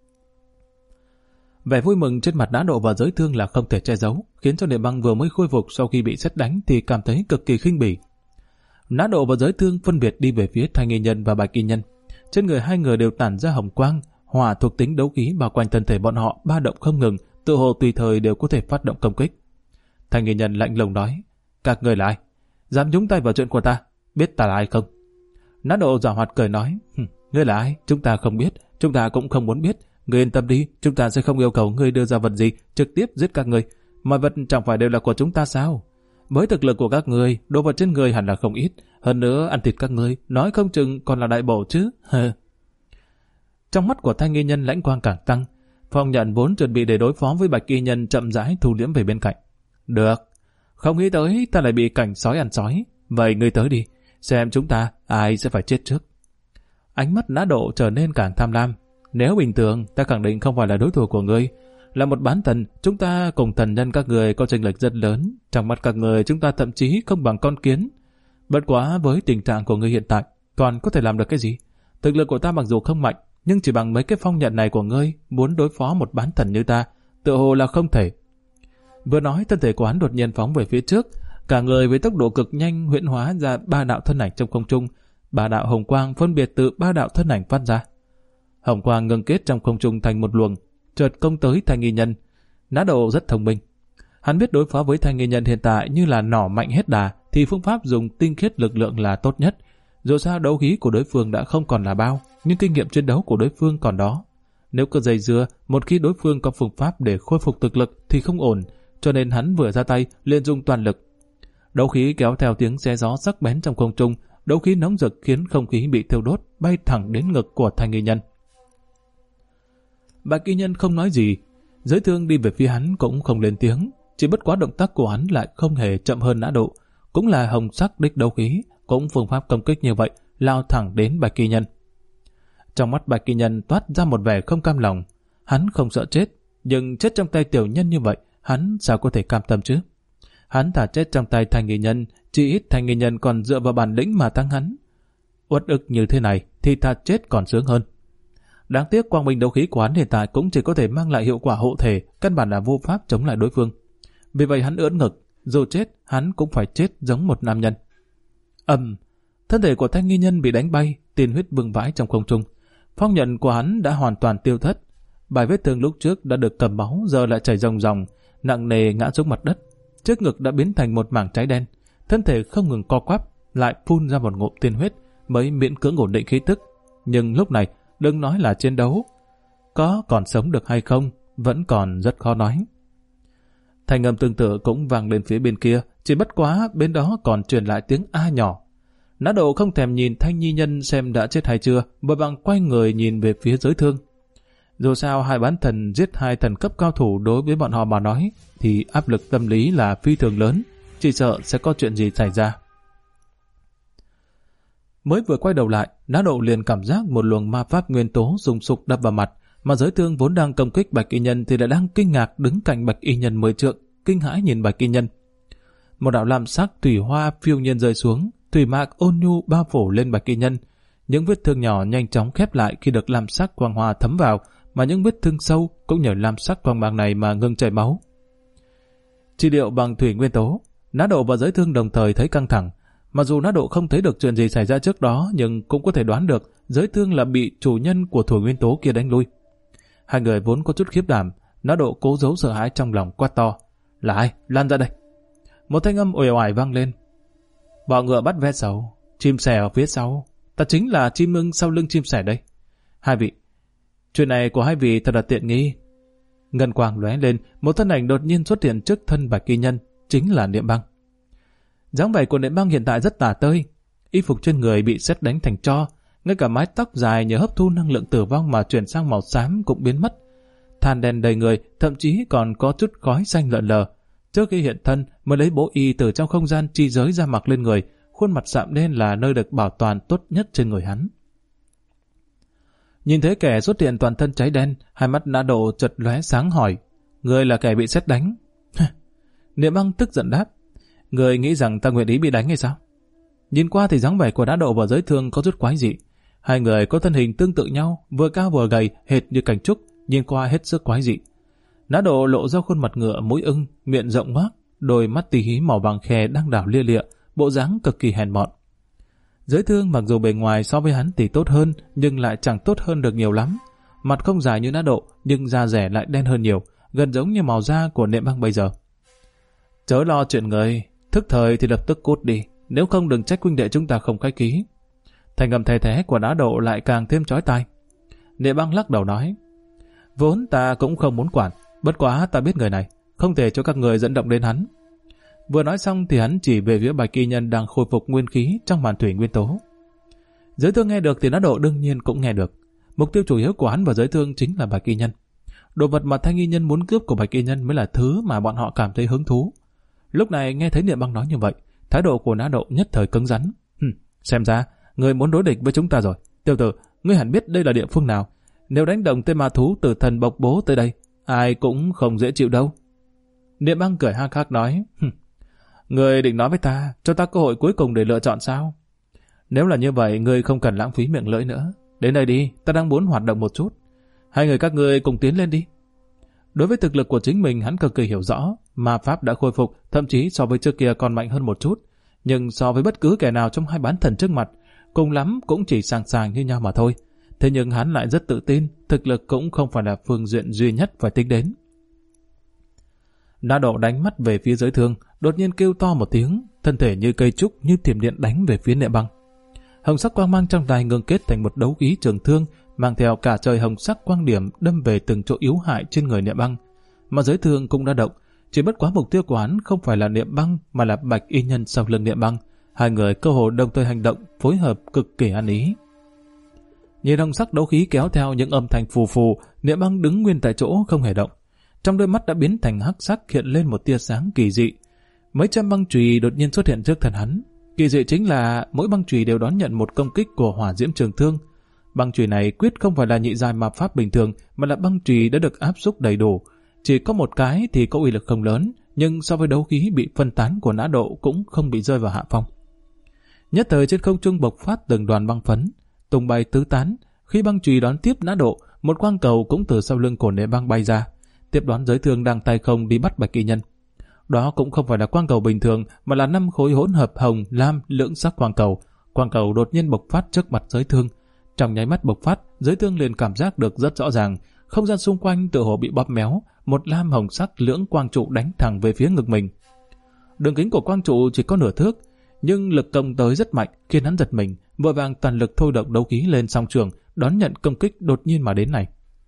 Vẻ vui mừng trên mặt Ná Độ và Giới Thương là không thể che giấu, khiến cho Niệm Băng vừa mới khôi phục sau khi bị sét đánh thì cảm thấy cực kỳ khinh bỉ. Ná Độ và Giới Thương phân biệt đi về phía Thanh y nhân và Bạch y nhân. Trên người hai người đều tản ra hồng quang, hỏa thuộc tính đấu khí bao quanh thân thể bọn họ ba động không ngừng, tự hồ tùy thời đều có thể phát động công kích. Thanh y nhân lạnh lùng nói, các người là ai? Dám nhúng tay vào chuyện của ta, biết ta là ai không? Ná Độ giảo hoạt cười nói, ngươi là ai? Chúng ta không biết, chúng ta cũng không muốn biết. Ngươi yên tâm đi, chúng ta sẽ không yêu cầu ngươi đưa ra vật gì, trực tiếp giết các ngươi. Mọi vật chẳng phải đều là của chúng ta sao? Với thực lực của các ngươi, đồ vật trên người hẳn là không ít. Hơn nữa, ăn thịt các ngươi, nói không chừng còn là đại bổ chứ. Trong mắt của thanh y nhân lãnh quang càng tăng. Phong nhận vốn chuẩn bị để đối phó với bạch y nhân chậm rãi thu liễm về bên cạnh. Được, không nghĩ tới ta lại bị cảnh sói ăn sói. Vậy ngươi tới đi, xem chúng ta ai sẽ phải chết trước. Ánh mắt Ná Độ trở nên càng tham lam. Nếu bình thường, ta khẳng định không phải là đối thủ của ngươi. Là một bán thần, chúng ta cùng thần nhân các người có chênh lệch rất lớn. Trong mắt các người, chúng ta thậm chí không bằng con kiến. Bất quá với tình trạng của ngươi hiện tại, còn có thể làm được cái gì? Thực lực của ta mặc dù không mạnh, nhưng chỉ bằng mấy cái phong nhận này của ngươi, muốn đối phó một bán thần như ta, tựa hồ là không thể. Vừa nói, thân thể của hắn đột nhiên phóng về phía trước, cả người với tốc độ cực nhanh huyễn hóa ra ba đạo thân ảnh trong không trung. Ba đạo hồng quang phân biệt từ ba đạo thân ảnh phát ra. Hồng quang ngưng kết trong không trung thành một luồng, chợt công tới Thanh Nghi Nhân. Nã Độ rất thông minh. Hắn biết đối phó với Thanh Nghi Nhân hiện tại như là nỏ mạnh hết đà, thì phương pháp dùng tinh khiết lực lượng là tốt nhất. Dù sao đấu khí của đối phương đã không còn là bao, nhưng kinh nghiệm chiến đấu của đối phương còn đó. Nếu cứ dây dưa, một khi đối phương có phương pháp để khôi phục thực lực thì không ổn, cho nên hắn vừa ra tay liền dùng toàn lực. Đấu khí kéo theo tiếng xé gió sắc bén trong không trung, đấu khí nóng rực khiến không khí bị thiêu đốt, bay thẳng đến ngực của Thanh Nghi Nhân. Bạch Y Nhân không nói gì, Giới Thương đi về phía hắn cũng không lên tiếng, chỉ bất quá động tác của hắn lại không hề chậm hơn Nã Độ, cũng là hồng sắc đích đấu khí, cũng phương pháp công kích như vậy, lao thẳng đến Bạch Y Nhân. Trong mắt Bạch Y Nhân toát ra một vẻ không cam lòng, hắn không sợ chết, nhưng chết trong tay tiểu nhân như vậy, hắn sao có thể cam tâm chứ? Hắn thả chết trong tay Thanh Nghi Nhân, chỉ ít Thanh Nghi Nhân còn dựa vào bản lĩnh mà thắng hắn. Uất ức như thế này thì thà chết còn sướng hơn. Đáng tiếc quang minh đấu khí của hắn hiện tại cũng chỉ có thể mang lại hiệu quả hộ thể, căn bản là vô pháp chống lại đối phương. Vì vậy hắn ưỡn ngực, dù chết hắn cũng phải chết giống một nam nhân. Thân thể của Thanh Nghi Nhân bị đánh bay, tiền huyết vương vãi trong không trung. Phong nhận của hắn đã hoàn toàn tiêu thất. Bài vết thương lúc trước đã được cầm máu, giờ lại chảy ròng ròng, nặng nề ngã xuống mặt đất. Trước ngực đã biến thành một mảng cháy đen, thân thể không ngừng co quắp, lại phun ra một ngụm tiên huyết mới miễn cưỡng ổn định khí tức. Nhưng lúc này, đừng nói là chiến đấu, có còn sống được hay không, vẫn còn rất khó nói. Thanh âm tương tự cũng vang lên phía bên kia, chỉ bất quá bên đó còn truyền lại tiếng a nhỏ. Nã Độ không thèm nhìn Thanh Nhi Nhân xem đã chết hay chưa, vội vàng quay người nhìn về phía Giới Thương. Dù sao hai bán thần giết hai thần cấp cao thủ đối với bọn họ mà nói, thì áp lực tâm lý là phi thường lớn, chỉ sợ sẽ có chuyện gì xảy ra. Mới vừa quay đầu lại, Nã Độ liền cảm giác một luồng ma pháp nguyên tố rùng sục đập vào mặt, mà Giới Thương vốn đang công kích Bạch Y Nhân thì lại đang kinh ngạc đứng cạnh Bạch Y Nhân 10 trượng, kinh hãi nhìn Bạch Y Nhân. Một đạo lam sắc thủy hoa phiêu nhiên rơi xuống, thủy mạc ôn nhu bao phủ lên Bạch Y Nhân. Những vết thương nhỏ nhanh chóng khép lại khi được lam sắc quang hoa thấm vào, mà những vết thương sâu cũng nhờ lam sắc quang mang này mà ngừng chảy máu. Trị liệu bằng thủy nguyên tố, Nã Độ và Giới Thương đồng thời thấy căng thẳng. Mặc dù Nã Độ không thấy được chuyện gì xảy ra trước đó, nhưng cũng có thể đoán được Giới Thương là bị chủ nhân của thủy nguyên tố kia đánh lui. Hai người vốn có chút khiếp đảm, Nã Độ cố giấu sợ hãi trong lòng, quát to: "Là ai? Lan ra đây!" Một thanh âm uể oải vang lên: "Bọ ngựa bắt ve sầu, chim sẻ ở phía sau, ta chính là chim ưng sau lưng chim sẻ đây. Hai vị, chuyện này của hai vị thật là tiện nghi." Ngân quang lóe lên, một thân ảnh đột nhiên xuất hiện trước thân Bạch Y Nhân, chính là Niệm Băng. Dáng vẻ của Niệm Băng hiện tại rất tả tơi, y phục trên người bị sét đánh thành tro, ngay cả mái tóc dài nhờ hấp thu năng lượng tử vong mà chuyển sang màu xám cũng biến mất. Than đen đầy người, thậm chí còn có chút khói xanh lợn lờ. Trước khi hiện thân, mới lấy bố y từ trong không gian chi giới ra mặc lên người, khuôn mặt sạm đen là nơi được bảo toàn tốt nhất trên người hắn. Nhìn thấy kẻ xuất hiện toàn thân cháy đen, hai mắt Nã Độ chợt lóe sáng hỏi: "Ngươi là kẻ bị sét đánh?" Niệm Băng tức giận đáp: "Ngươi nghĩ rằng ta nguyện ý bị đánh hay sao?" Nhìn qua thì dáng vẻ của Nã Độ và Giới Thương có chút quái dị. Hai người có thân hình tương tự nhau, vừa cao vừa gầy, hệt như cành trúc, nhìn qua hết sức quái dị. Nã Độ lộ ra khuôn mặt ngựa mũi ưng, miệng rộng ngoác, đôi mắt tì hí màu vàng khè đang đảo lia lịa, bộ dáng cực kỳ hèn mọn. Giới Thương mặc dù bề ngoài so với hắn thì tốt hơn, nhưng lại chẳng tốt hơn được nhiều lắm. Mặt không dài như Nã Độ, nhưng da rẻ lại đen hơn nhiều, gần giống như màu da của Niệm Băng bây giờ. "Chớ lo chuyện người, thức thời thì lập tức cút đi, nếu không đừng trách huynh đệ chúng ta không khách khí." Thành âm thè thé của Nã Độ lại càng thêm chói tai. Niệm Băng lắc đầu nói: "Vốn ta cũng không muốn quản, bất quá ta biết người này, không thể cho các người dẫn động đến hắn." Vừa nói xong thì hắn chỉ về phía Bạch Y Nhân đang khôi phục nguyên khí trong màn thủy nguyên tố. Giới Thương nghe được thì Nã Độ đương nhiên cũng nghe được. Mục tiêu chủ yếu của hắn và Giới Thương chính là Bạch Y Nhân. Đồ vật mà Thanh Y Nhân muốn cướp của Bạch Y Nhân mới là thứ mà bọn họ cảm thấy hứng thú. Lúc này nghe thấy Niệm Băng nói như vậy, thái độ của Nã Độ nhất thời cứng rắn. Xem ra người muốn đối địch với chúng ta rồi. Tiểu tử, ngươi hẳn biết đây là địa phương nào. Nếu đánh động tên ma thú từ thần bộc bố tới đây, ai cũng không dễ chịu đâu." Niệm Băng cười hắc hắc nói: "Ngươi định nói với ta, cho ta cơ hội cuối cùng để lựa chọn sao? Nếu là như vậy, ngươi không cần lãng phí miệng lưỡi nữa. Đến đây đi, ta đang muốn hoạt động một chút. Hai người các ngươi cùng tiến lên đi." Đối với thực lực của chính mình hắn cực kỳ hiểu rõ, ma pháp đã khôi phục, thậm chí so với trước kia còn mạnh hơn một chút. Nhưng so với bất cứ kẻ nào trong hai bán thần trước mặt, cùng lắm cũng chỉ sàng sàng như nhau mà thôi. Thế nhưng hắn lại rất tự tin, thực lực cũng không phải là phương diện duy nhất phải tính đến. Na Độ đánh mắt về phía Giới Thương, đột nhiên kêu to một tiếng, thân thể như cây trúc như thiểm điện đánh về phía Niệm Băng. Hồng sắc quang mang trong tay ngưng kết thành một đấu khí trường thương, mang theo cả trời hồng sắc quang điểm đâm về từng chỗ yếu hại trên người Niệm Băng. Mà Giới Thương cũng đã động, chỉ bất quá mục tiêu của hắn không phải là Niệm Băng mà là Bạch Y Nhân sau lưng Niệm Băng. Hai người cơ hồ đồng thời hành động, phối hợp cực kỳ ăn ý. Nhìn hồng sắc đấu khí kéo theo những âm thanh phù phù, Niệm Băng đứng nguyên tại chỗ không hề động. Trong đôi mắt đã biến thành hắc sắc, hiện lên một tia sáng kỳ dị. Mấy trăm băng chùy đột nhiên xuất hiện trước thân hắn. Kỳ dị chính là mỗi băng chùy đều đón nhận một công kích của hỏa diễm trường thương. Băng chùy này quyết không phải là nhị giai ma pháp bình thường, mà là băng chùy đã được áp xúc đầy đủ. Chỉ có một cái thì có uy lực không lớn, nhưng so với đấu khí bị phân tán của Na Độ cũng không bị rơi vào hạ phong. Nhất thời trên không trung bộc phát từng đoàn băng phấn, tung bay tứ tán. Khi băng chùy đón tiếp Na Độ, một quang cầu cũng từ sau lưng của Niệm Băng bay ra, tiếp đón Giới Thương đang tay không đi bắt Bạch Y Nhân. Đó cũng không phải là quang cầu bình thường, mà là 5 khối hỗn hợp hồng, lam, lưỡng sắc quang cầu. Quang cầu đột nhiên bộc phát trước mặt Giới Thương. Trong nháy mắt bộc phát, Giới Thương liền cảm giác được rất rõ ràng, không gian xung quanh tựa hồ bị bóp méo, một lam hồng sắc lưỡng quang trụ đánh thẳng về phía ngực mình. Đường kính của quang trụ chỉ có nửa thước, nhưng lực công tới rất mạnh, khiến hắn giật mình, vội vàng toàn lực thôi động đấu khí lên song trường, đón nhận công kích đột nhiên mà đến này.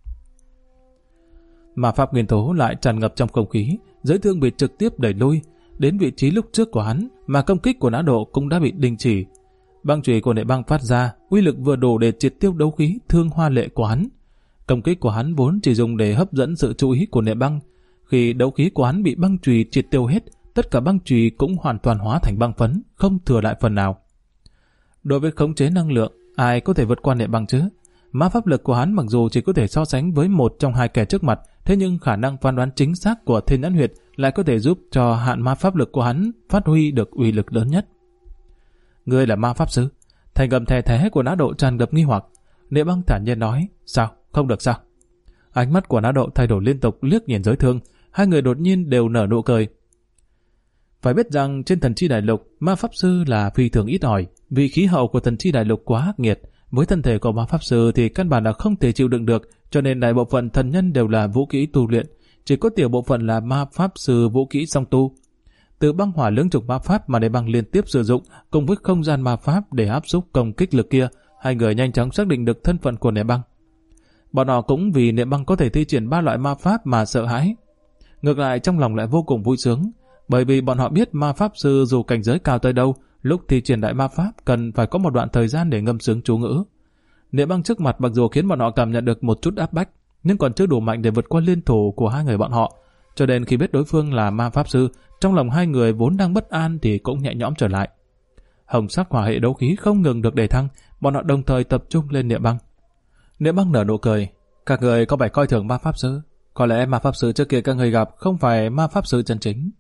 Ma pháp nguyên tố lại tràn ngập trong không khí, Giới Thương bị trực tiếp đẩy lui đến vị trí lúc trước của hắn, mà công kích của Na Độ cũng đã bị đình chỉ. Băng chùy của Niệm Băng phát ra, uy lực vừa đủ để triệt tiêu đấu khí thương hoa lệ của hắn. Công kích của hắn vốn chỉ dùng để hấp dẫn sự chú ý của Niệm Băng. Khi đấu khí của hắn bị băng chùy triệt tiêu hết, tất cả băng chùy cũng hoàn toàn hóa thành băng phấn, không thừa lại phần nào. Đối với khống chế năng lượng, ai có thể vượt qua Niệm Băng chứ? Ma pháp lực của hắn mặc dù chỉ có thể so sánh với một trong hai kẻ trước mặt, thế nhưng khả năng phán đoán chính xác của Thiên Nhãn Huyệt lại có thể giúp cho hạn ma pháp lực của hắn phát huy được uy lực lớn nhất. Ngươi là ma pháp sư? Thành âm thè thé của Na Độ tràn ngập nghi hoặc. Niệm Băng thản nhiên nói, sao? Không được sao? Ánh mắt của Na Độ thay đổi liên tục, liếc nhìn Giới Thương, hai người đột nhiên đều nở nụ cười. Phải biết rằng trên Thần Chi Đại Lục, ma pháp sư là phi thường ít ỏi, vì khí hậu của Thần Chi Đại Lục quá khắc nghiệt. Với thân thể của ma pháp sư thì căn bản là không thể chịu đựng được, cho nên đại bộ phận thần nhân đều là vũ kỹ tu luyện, chỉ có tiểu bộ phận là ma pháp sư vũ kỹ song tu. Từ băng hỏa lưỡng chủng ma pháp mà Niệm Băng liên tiếp sử dụng, cùng với không gian ma pháp để áp xúc công kích lực kia, hai người nhanh chóng xác định được thân phận của Niệm Băng. Bọn họ cũng vì Niệm Băng có thể thi triển 3 loại ma pháp mà sợ hãi. Ngược lại trong lòng lại vô cùng vui sướng, bởi vì bọn họ biết ma pháp sư dù cảnh giới cao tới đâu, lúc thi triển đại ma pháp cần phải có một đoạn thời gian để ngâm sướng chú ngữ. Niệm Băng trước mặt mặc dù khiến bọn họ cảm nhận được một chút áp bách, nhưng còn chưa đủ mạnh để vượt qua liên thủ của hai người bọn họ. Cho nên khi biết đối phương là ma pháp sư, trong lòng hai người vốn đang bất an thì cũng nhẹ nhõm trở lại. Hồng sắc hỏa hệ đấu khí không ngừng được đề thăng, bọn họ đồng thời tập trung lên Niệm Băng. Niệm Băng nở nụ cười, các người có vẻ coi thường ma pháp sư, có lẽ ma pháp sư trước kia các người gặp không phải ma pháp sư chân chính.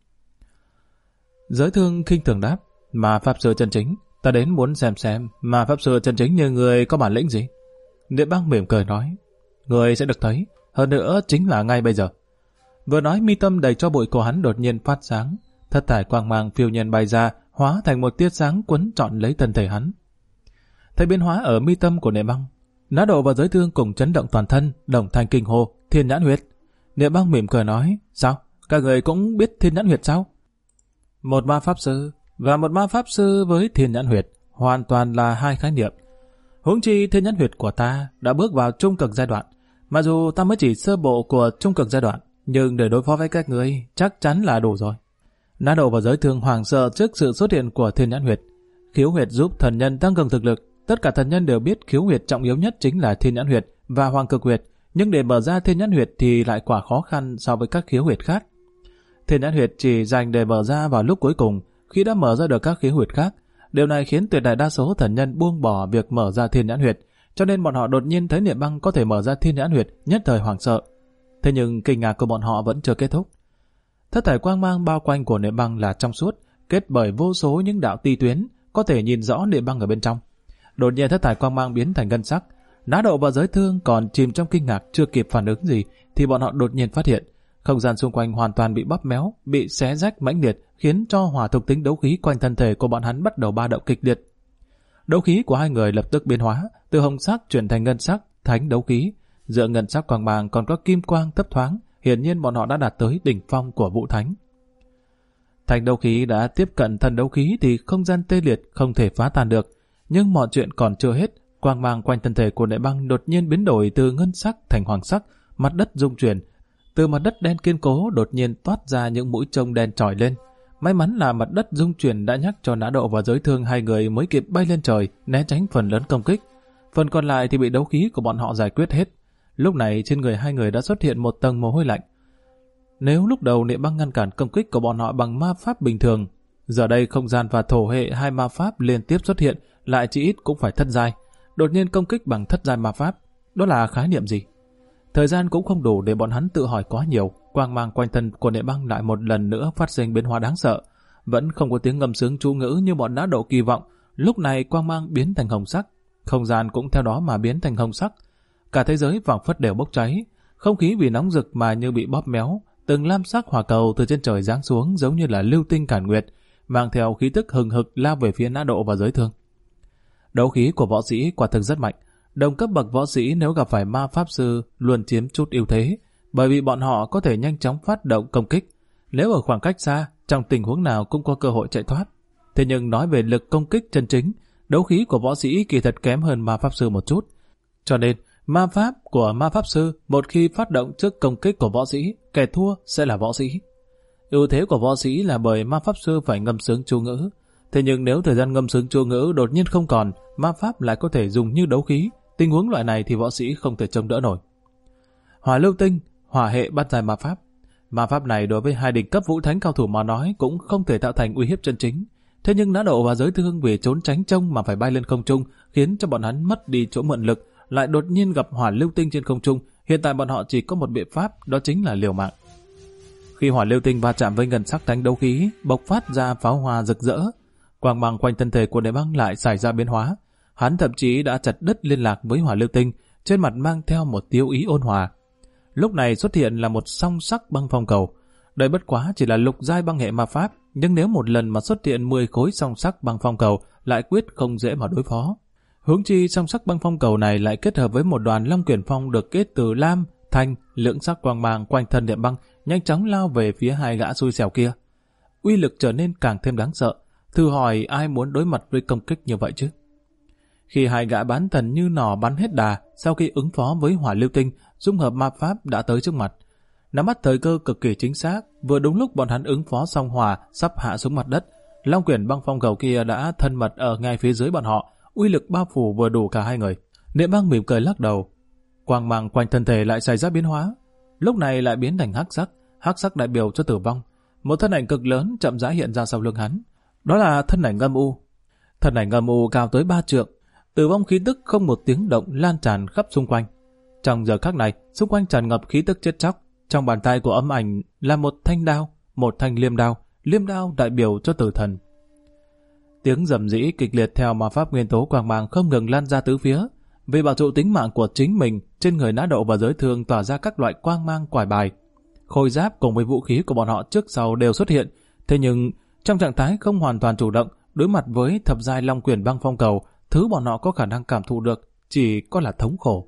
Giới Thương khinh thường đáp, ma pháp sư chân chính, ta đến muốn xem ma pháp sư chân chính như người có bản lĩnh gì. Niệm Băng mỉm cười nói, người sẽ được thấy, hơn nữa chính là ngay bây giờ. Vừa nói mi tâm đầy tro bụi của hắn đột nhiên phát sáng, thất thải quang mang phiêu nhiên bay ra, hóa thành một tia sáng quấn trọn lấy thân thể hắn. Thấy biến hóa ở mi tâm của Niệm Băng, Na Độ và Giới Thương cùng chấn động toàn thân, đồng thanh kinh hô, Thiên Nhãn Huyệt. Niệm Băng mỉm cười nói, sao? Các người cũng biết Thiên Nhãn Huyệt sao? Một ma pháp sư và một ma pháp sư với Thiên Nhãn Huyệt hoàn toàn là hai khái niệm. Huống chi Thiên Nhãn Huyệt của ta đã bước vào trung cực giai đoạn, mặc dù ta mới chỉ sơ bộ của trung cực giai đoạn, nhưng để đối phó với các người chắc chắn là đủ rồi. Na Độ và Giới Thương hoảng sợ trước sự xuất hiện của Thiên Nhãn Huyệt. Khiếu huyệt giúp thần nhân tăng cường thực lực. Tất cả thần nhân đều biết khiếu huyệt trọng yếu nhất chính là Thiên Nhãn Huyệt và Hoàng Cực Huyệt, nhưng để mở ra Thiên Nhãn Huyệt thì lại quả khó khăn so với các khiếu huyệt khác. Thiên Nhãn Huyệt chỉ dành để mở ra vào lúc cuối cùng, khi đã mở ra được các khiếu huyệt khác. Điều này khiến tuyệt đại đa số thần nhân buông bỏ việc mở ra Thiên Nhãn Huyệt, cho nên bọn họ đột nhiên thấy Niệm Băng có thể mở ra Thiên Nhãn Huyệt, nhất thời hoảng sợ. Thế nhưng kinh ngạc của bọn họ vẫn chưa kết thúc. Thất thải quang mang bao quanh của Niệm Băng là trong suốt, kết bởi vô số những đạo ti tuyến, có thể nhìn rõ Niệm Băng ở bên trong. Đột nhiên thất thải quang mang biến thành ngân sắc. Na Độ và Giới Thương còn chìm trong kinh ngạc chưa kịp phản ứng gì, thì bọn họ đột nhiên phát hiện không gian xung quanh hoàn toàn bị bóp méo, bị xé rách mãnh liệt, khiến cho hỏa thuộc tính đấu khí quanh thân thể của bọn hắn bắt đầu ba động kịch liệt. Đấu khí của hai người lập tức biến hóa, từ hồng sắc chuyển thành ngân sắc, thánh đấu khí. Giữa ngân sắc quang mang còn có kim quang thấp thoáng, hiển nhiên bọn họ đã đạt tới đỉnh phong của vũ thánh. Thánh đấu khí đã tiếp cận thần đấu khí thì không gian tê liệt không thể phá tan được, nhưng mọi chuyện còn chưa hết. Quang mang quanh thân thể của Nệ Băng đột nhiên biến đổi từ ngân sắc thành hoàng sắc, mặt đất rung chuyển. Từ mặt đất đen kiên cố đột nhiên toát ra những mũi trông đen trỏi lên. May mắn là mặt đất rung chuyển đã nhắc cho Nã Độ và Giới Thương hai người mới kịp bay lên trời, né tránh phần lớn công kích. Phần còn lại thì bị đấu khí của bọn họ giải quyết hết. Lúc này trên người hai người đã xuất hiện một tầng mồ hôi lạnh. Nếu lúc đầu Nệ Băng ngăn cản công kích của bọn họ bằng ma pháp bình thường, giờ đây không gian và thổ hệ hai ma pháp liên tiếp xuất hiện, lại chỉ ít cũng phải thất giai. Đột nhiên công kích bằng thất giai ma pháp, đó là khái niệm gì? Thời gian cũng không đủ để bọn hắn tự hỏi quá nhiều. Quang mang quanh thân của Nệ Băng lại một lần nữa phát sinh biến hóa đáng sợ. Vẫn không có tiếng ngâm sướng chú ngữ như bọn Nã Độ kỳ vọng. Lúc này quang mang biến thành hồng sắc, không gian cũng theo đó mà biến thành hồng sắc. Cả thế giới phảng phất đều bốc cháy, không khí vì nóng rực mà như bị bóp méo. Từng lam sắc hỏa cầu từ trên trời giáng xuống giống như là lưu tinh cản nguyệt, mang theo khí tức hừng hực lao về phía Nã Độ và Giới Thương. Đấu khí của võ sĩ quả thực rất mạnh. Đồng cấp bậc võ sĩ nếu gặp phải ma pháp sư luôn chiếm chút ưu thế, bởi vì bọn họ có thể nhanh chóng phát động công kích. Nếu ở khoảng cách xa, trong tình huống nào cũng có cơ hội chạy thoát. Thế nhưng nói về lực công kích chân chính, đấu khí của võ sĩ kỳ thật kém hơn ma pháp sư một chút. Cho nên, ma pháp của ma pháp sư một khi phát động trước công kích của võ sĩ, kẻ thua sẽ là võ sĩ. Ưu thế của võ sĩ là bởi ma pháp sư phải ngâm sướng chú ngữ. Thế nhưng nếu thời gian ngâm sướng chú ngữ đột nhiên không còn, ma pháp lại có thể dùng như đấu khí. Tình huống loại này thì võ sĩ không thể chống đỡ nổi. Hỏa lưu tinh, hỏa hệ bắt giai ma pháp. Ma pháp này đối với hai đỉnh cấp vũ thánh cao thủ mà nói cũng không thể tạo thành uy hiếp chân chính. Thế nhưng Nã Độ và Giới Thương vì trốn tránh trông mà phải bay lên không trung, khiến cho bọn hắn mất đi chỗ mượn lực, lại đột nhiên gặp hỏa lưu tinh trên không trung. Hiện tại bọn họ chỉ có một biện pháp, đó chính là liều mạng. Khi hỏa lưu tinh va chạm với ngân sắc thánh đấu khí, bộc phát ra pháo hoa rực rỡ, quang mang quanh thân thể của Nệ Băng lại xảy ra biến hóa. Hắn thậm chí đã chặt đứt liên lạc với hỏa lưu tinh, trên mặt mang theo một tiêu ý ôn hòa. Lúc này xuất hiện là một song sắc băng phong cầu. Đây bất quá chỉ là lục giai băng hệ ma pháp, nhưng nếu một lần mà xuất hiện 10 khối song sắc băng phong cầu, lại quyết không dễ mà đối phó. Huống chi song sắc băng phong cầu này lại kết hợp với một đoàn long quyển phong được kết từ lam, thanh, lưỡng sắc quang mang quanh thân Nệ Băng, nhanh chóng lao về phía hai gã xui xẻo kia. Uy lực trở nên càng thêm đáng sợ. Thử hỏi ai muốn đối mặt với công kích như vậy chứ? Khi hai gã bán thần như nỏ bắn hết đà, sau khi ứng phó với hỏa lưu tinh, dung hợp ma pháp đã tới trước mặt. Nắm bắt thời cơ cực kỳ chính xác, vừa đúng lúc bọn hắn ứng phó xong hỏa sắp hạ xuống mặt đất, long quyển băng phong cầu kia đã thân mật ở ngay phía dưới bọn họ, uy lực bao phủ vừa đủ cả hai người. Nệ Băng mỉm cười lắc đầu, quang mang quanh thân thể lại xảy ra biến hóa, lúc này lại biến thành hắc sắc đại biểu cho tử vong. Một thân ảnh cực lớn chậm rãi hiện ra sau lưng hắn, đó là thân ảnh âm u. Thân ảnh âm u cao tới 3 trượng, tử vong khí tức không một tiếng động lan tràn khắp xung quanh. Trong giờ khắc này, xung quanh tràn ngập khí tức chết chóc. Trong bàn tay của âm ảnh là một thanh đao, một thanh liêm đao đại biểu cho tử thần. Tiếng rầm rĩ kịch liệt theo ma pháp nguyên tố quang mang không ngừng lan ra tứ phía. Vì bảo trụ tính mạng của chính mình, trên người Nã Độ và Giới Thương tỏa ra các loại quang mang quải bài. Khôi giáp cùng với vũ khí của bọn họ trước sau đều xuất hiện, thế nhưng trong trạng thái không hoàn toàn chủ động, đối mặt với thập giai long quyển băng phong cầu, thứ bọn họ có khả năng cảm thụ được chỉ có là thống khổ.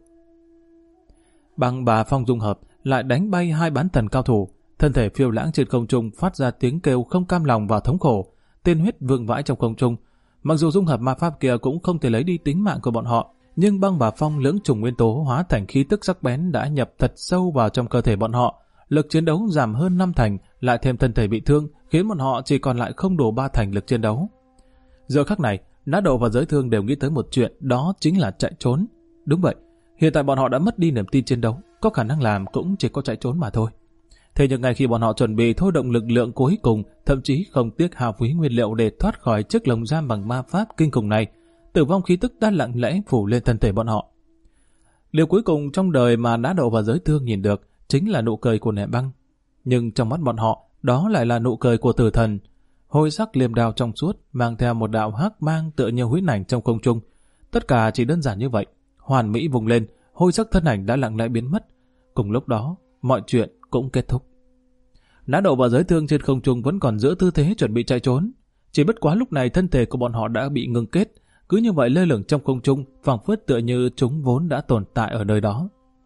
Băng bà phong dung hợp lại đánh bay hai bán thần cao thủ, thân thể phiêu lãng trên không trung phát ra tiếng kêu không cam lòng và thống khổ, tiên huyết vương vãi trong không trung. Mặc dù dung hợp ma pháp kia cũng không thể lấy đi tính mạng của bọn họ, nhưng băng bà phong lưỡng trùng nguyên tố hóa thành khí tức sắc bén đã nhập thật sâu vào trong cơ thể bọn họ, lực chiến đấu giảm hơn 5 thành, lại thêm thân thể bị thương, khiến bọn họ chỉ còn lại không đủ 3 thành lực chiến đấu. Giờ khắc này, Nã Độ và Giới Thương đều nghĩ tới một chuyện, đó chính là chạy trốn. Đúng vậy, hiện tại bọn họ đã mất đi niềm tin chiến đấu, có khả năng làm cũng chỉ có chạy trốn mà thôi. Thế nhưng ngay khi bọn họ chuẩn bị thôi động lực lượng cuối cùng, thậm chí không tiếc hao phí nguyên liệu để thoát khỏi chiếc lồng giam bằng ma pháp kinh khủng này, tử vong khí tức đã lặng lẽ phủ lên thân thể bọn họ. Điều cuối cùng trong đời mà Nã Độ và Giới Thương nhìn được chính là nụ cười của Nệ Băng. Nhưng trong mắt bọn họ, đó lại là nụ cười của tử thần. Hôi sắc liềm đao trong suốt, mang theo một đạo hắc mang tựa như huyễn ảnh trong không trung. Tất cả chỉ đơn giản như vậy. Hoàn mỹ vùng lên, hôi sắc thân ảnh đã lặng lẽ biến mất. Cùng lúc đó, mọi chuyện cũng kết thúc. Nã Độ và Giới Thương trên không trung vẫn còn giữ tư thế chuẩn bị chạy trốn. Chỉ bất quá lúc này thân thể của bọn họ đã bị ngưng kết, cứ như vậy lơ lửng trong không trung, phảng phất tựa như chúng vốn đã tồn tại ở nơi đó.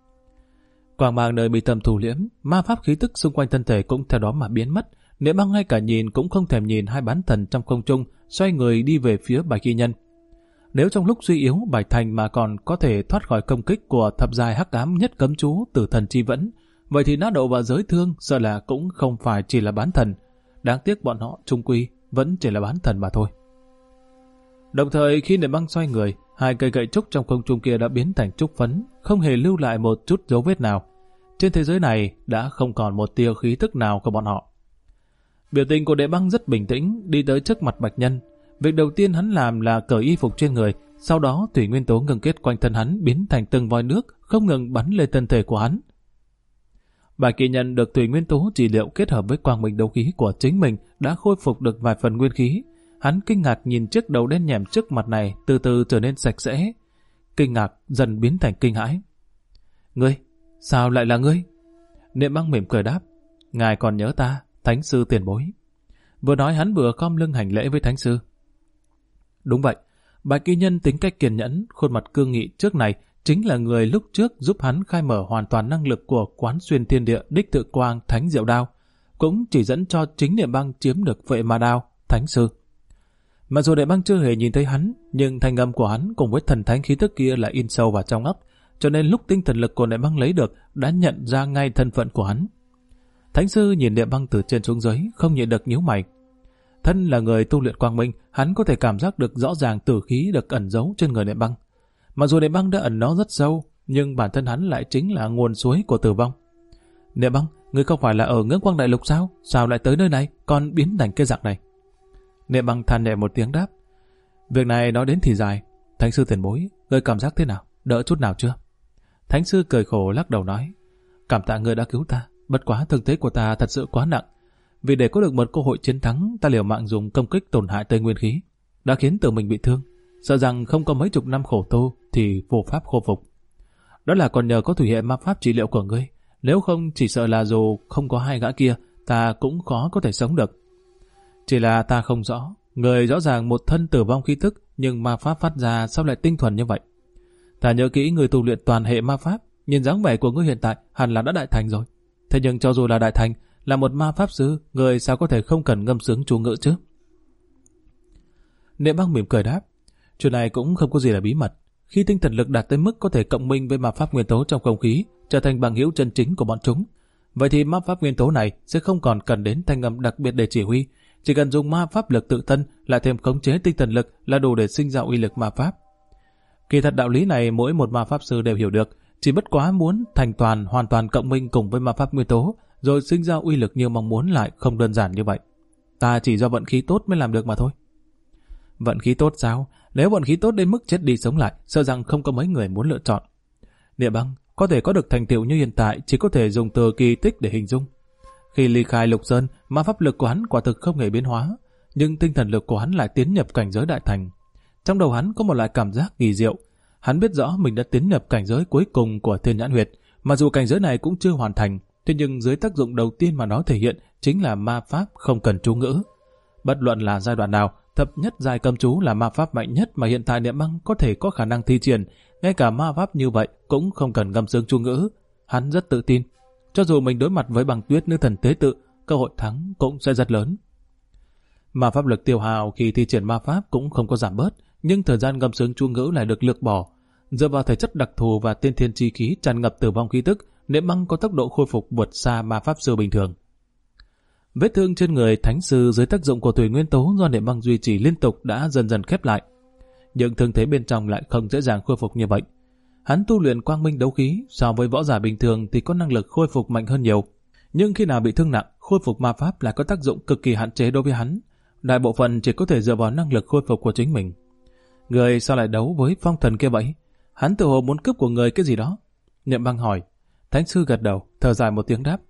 Quang mang nơi mi tâm thu liễm, ma pháp khí tức xung quanh thân thể cũng theo đó mà biến mất. Niệm Băng ngay cả nhìn cũng không thèm nhìn hai bán thần trong không trung, xoay người đi về phía Bạch Y Nhân. Nếu trong lúc suy yếu Bạch Thành mà còn có thể thoát khỏi công kích của thập giai hắc ám nhất cấm chú Tử Thần Chi Vẫn, vậy thì Nã Độ và Giới Thương sợ là cũng không phải chỉ là bán thần. Đáng tiếc bọn họ chung quy vẫn chỉ là bán thần mà thôi. Đồng thời khi Niệm Băng xoay người, hai cây gậy trúc trong không trung kia đã biến thành trúc phấn, không hề lưu lại một chút dấu vết nào. Trên thế giới này đã không còn một tia khí tức nào của bọn họ. Biểu tình của Niệm Băng rất bình tĩnh, đi tới trước mặt Bạch Nhân. Việc đầu tiên hắn làm là cởi y phục trên người, sau đó thủy nguyên tố ngưng kết quanh thân hắn biến thành từng vòi nước, không ngừng bắn lên thân thể của hắn. Bạch Y Nhân được thủy nguyên tố trị liệu kết hợp với quang minh đấu khí của chính mình đã khôi phục được vài phần nguyên khí. Hắn kinh ngạc nhìn chiếc đầu đen nhèm trước mặt này từ từ trở nên sạch sẽ. Kinh ngạc dần biến thành kinh hãi. Ngươi, sao lại là ngươi? Niệm Băng mỉm cười đáp. Ngài còn nhớ ta, Thánh sư tiền bối. Vừa nói hắn vừa khom lưng hành lễ với Thánh sư. Đúng vậy, Bạch Y Nhân tính cách kiên nhẫn, khuôn mặt cương nghị trước này chính là người lúc trước giúp hắn khai mở hoàn toàn năng lực của Quán Xuyên Thiên Địa Đích Tự Quang Thánh Diệu Đao, cũng chỉ dẫn cho chính Niệm Băng chiếm được Vệ Ma Đao, Thánh sư. Mặc dù Niệm Băng chưa hề nhìn thấy hắn, nhưng thanh âm của hắn cùng với thần thánh khí tức kia là in sâu vào trong óc, cho nên lúc tinh thần lực của Niệm Băng lấy được đã nhận ra ngay thân phận của hắn. Thánh sư nhìn Niệm Băng từ trên xuống dưới, không nhịn được nhíu mày. Thân là người tu luyện quang minh, hắn có thể cảm giác được rõ ràng tử khí được ẩn giấu trên người Niệm Băng. Mặc dù Niệm Băng đã ẩn nó rất sâu, nhưng bản thân hắn lại chính là nguồn suối của tử vong. Niệm Băng, ngươi không phải là ở Ngưỡng Quang Đại Lục sao? Sao lại tới nơi này, còn biến thành cái dạng này? Niệm Băng than nhẹ một tiếng đáp. Việc này nói đến thì dài. Thánh sư tiền bối, ngươi cảm giác thế nào? Đỡ chút nào chưa? Thánh sư cười khổ lắc đầu nói. Cảm tạ ngươi đã cứu ta, bất quá thương thế của ta thật sự quá nặng. Vì để có được một cơ hội chiến thắng, ta liều mạng dùng công kích tổn hại tới nguyên khí, đã khiến tự mình bị thương. Sợ rằng không có mấy chục năm khổ tu thì vô pháp khôi phục. Đó là còn nhờ có thủy hệ ma pháp trị liệu của ngươi. Nếu không chỉ sợ là dù không có hai gã kia, ta cũng khó có thể sống được. Chỉ là ta không rõ, người rõ ràng một thân tử vong khí tức, nhưng ma pháp phát ra sao lại tinh thuần như vậy? Ta nhớ kỹ người tu luyện toàn hệ ma pháp, nhìn dáng vẻ của ngươi hiện tại hẳn là đã đại thành rồi. Thế nhưng cho dù là đại thành, là một ma pháp sư, người sao có thể không cần ngâm sướng chú ngữ chứ? Niệm Băng mỉm cười đáp. Chuyện này cũng không có gì là bí mật. Khi tinh thần lực đạt tới mức có thể cộng minh với ma pháp nguyên tố trong không khí, trở thành bằng hữu chân chính của bọn chúng, vậy thì ma pháp nguyên tố này sẽ không còn cần đến thanh âm đặc biệt để chỉ huy. Chỉ cần dùng ma pháp lực tự thân, lại thêm khống chế tinh thần lực là đủ để sinh ra uy lực ma pháp. Kỳ thật đạo lý này mỗi một ma pháp sư đều hiểu được, chỉ bất quá muốn thành toàn hoàn toàn cộng minh cùng với ma pháp nguyên tố, rồi sinh ra uy lực như mong muốn lại không đơn giản như vậy. Ta chỉ do vận khí tốt mới làm được mà thôi. Vận khí tốt sao? Nếu vận khí tốt đến mức chết đi sống lại, sợ rằng không có mấy người muốn lựa chọn. Niệm Băng, có thể có được thành tựu như hiện tại chỉ có thể dùng từ kỳ tích để hình dung. Khi ly khai Lục Sơn, ma pháp lực của hắn quả thực không hề biến hóa, nhưng tinh thần lực của hắn lại tiến nhập cảnh giới đại thành. Trong đầu hắn có một loại cảm giác kỳ diệu. Hắn biết rõ mình đã tiến nhập cảnh giới cuối cùng của Thiên Nhãn Huyệt, mà dù cảnh giới này cũng chưa hoàn thành, thế nhưng dưới tác dụng đầu tiên mà nó thể hiện chính là ma pháp không cần chú ngữ. Bất luận là giai đoạn nào, thập nhất giai cấm chú là ma pháp mạnh nhất mà hiện tại Niệm Băng có thể có khả năng thi triển. Ngay cả ma pháp như vậy cũng không cần ngâm sướng chú ngữ. Hắn rất tự tin, cho dù mình đối mặt với Băng Tuyết nữ thần tế tự, cơ hội thắng cũng sẽ rất lớn. Ma pháp lực tiêu hao khi thi triển ma pháp cũng không có giảm bớt, nhưng thời gian ngâm sướng chú ngữ lại được lược bỏ. Dựa vào thể chất đặc thù và tiên thiên chi khí tràn ngập tử vong khí tức, Niệm Băng có tốc độ khôi phục vượt xa ma pháp sư bình thường. Vết thương trên người thánh sư dưới tác dụng của thủy nguyên tố do Niệm Băng duy trì liên tục đã dần dần khép lại. Nhưng thương thế bên trong lại không dễ dàng khôi phục như vậy. Hắn tu luyện quang minh đấu khí, so với võ giả bình thường thì có năng lực khôi phục mạnh hơn nhiều. Nhưng khi nào bị thương nặng, khôi phục ma pháp lại có tác dụng cực kỳ hạn chế đối với hắn. Đại bộ phận chỉ có thể dựa vào năng lực khôi phục của chính mình. Người sao lại đấu với phong thần kia vậy? Hắn tự hồ muốn cướp của người cái gì đó. Niệm Băng hỏi. Thánh sư gật đầu, thở dài một tiếng đáp.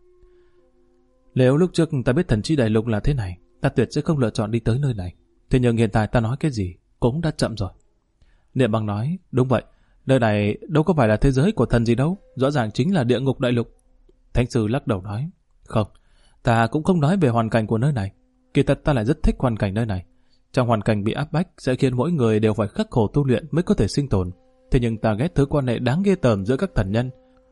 Nếu lúc trước ta biết thần chi đại lục là thế này, ta tuyệt sẽ không lựa chọn đi tới nơi này. Thế nhưng hiện tại ta nói cái gì cũng đã chậm rồi. Niệm Băng nói, đúng vậy, nơi này đâu có phải là thế giới của thần gì đâu, rõ ràng chính là địa ngục đại lục. Thánh sư lắc đầu nói, không, ta cũng không nói về hoàn cảnh của nơi này. Kỳ thật ta lại rất thích hoàn cảnh nơi này. Trong hoàn cảnh bị áp bách sẽ khiến mỗi người đều phải khắc khổ tu luyện mới có thể sinh tồn. Thế nhưng ta ghét thứ quan hệ đáng ghê tởm giữa các thần nhân.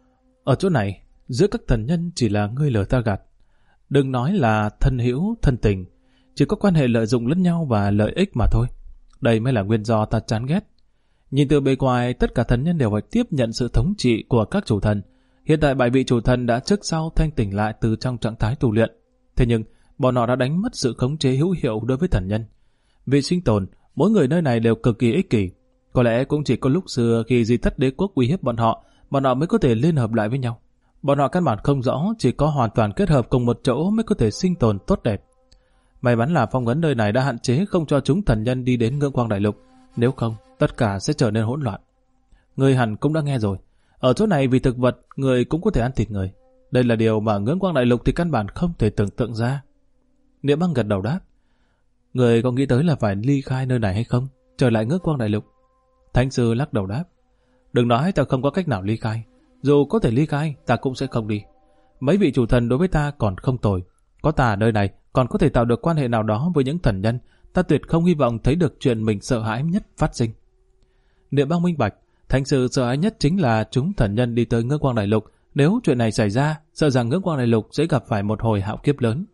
Ở chỗ này, giữa các thần nhân chỉ là ngươi lừa ta gạt. Đừng nói là thân hữu, thân tình, chỉ có quan hệ lợi dụng lẫn nhau và lợi ích mà thôi. Đây mới là nguyên do ta chán ghét. Nhìn từ bề ngoài, tất cả thần nhân đều phải tiếp nhận sự thống trị của các chủ thần. Hiện tại 7 vị chủ thần đã trước sau thanh tỉnh lại từ trong trạng thái tu luyện. Thế nhưng, bọn họ đã đánh mất sự khống chế hữu hiệu đối với thần nhân. Vì sinh tồn, mỗi người nơi này đều cực kỳ ích kỷ. Có lẽ cũng chỉ có lúc xưa khi Di Thất Đế Quốc uy hiếp bọn họ mới có thể liên hợp lại với nhau. Bọn họ căn bản không rõ, chỉ có hoàn toàn kết hợp cùng một chỗ mới có thể sinh tồn tốt đẹp. May mắn là phong ấn nơi này đã hạn chế không cho chúng thần nhân đi đến Ngưỡng Quang Đại Lục, nếu không, tất cả sẽ trở nên hỗn loạn. Người hẳn cũng đã nghe rồi, ở chỗ này vì thực vật, người cũng có thể ăn thịt người. Đây là điều mà Ngưỡng Quang Đại Lục thì căn bản không thể tưởng tượng ra. Niệm Băng gật đầu đáp, người có nghĩ tới là phải ly khai nơi này hay không, trở lại Ngưỡng Quang Đại Lục? Thánh sư lắc đầu đáp, đừng nói ta không có cách nào ly khai, dù có thể ly khai ta cũng sẽ không đi. Mấy vị chủ thần đối với ta còn không tồi, có ta ở nơi này còn có thể tạo được quan hệ nào đó với những thần nhân, ta tuyệt không hy vọng thấy được chuyện mình sợ hãi nhất phát sinh. Niệm Băng minh bạch, thánh sư sợ hãi nhất chính là chúng thần nhân đi tới Ngưỡng Quang Đại Lục. Nếu chuyện này xảy ra, sợ rằng Ngưỡng Quang Đại Lục sẽ gặp phải một hồi hạo kiếp lớn.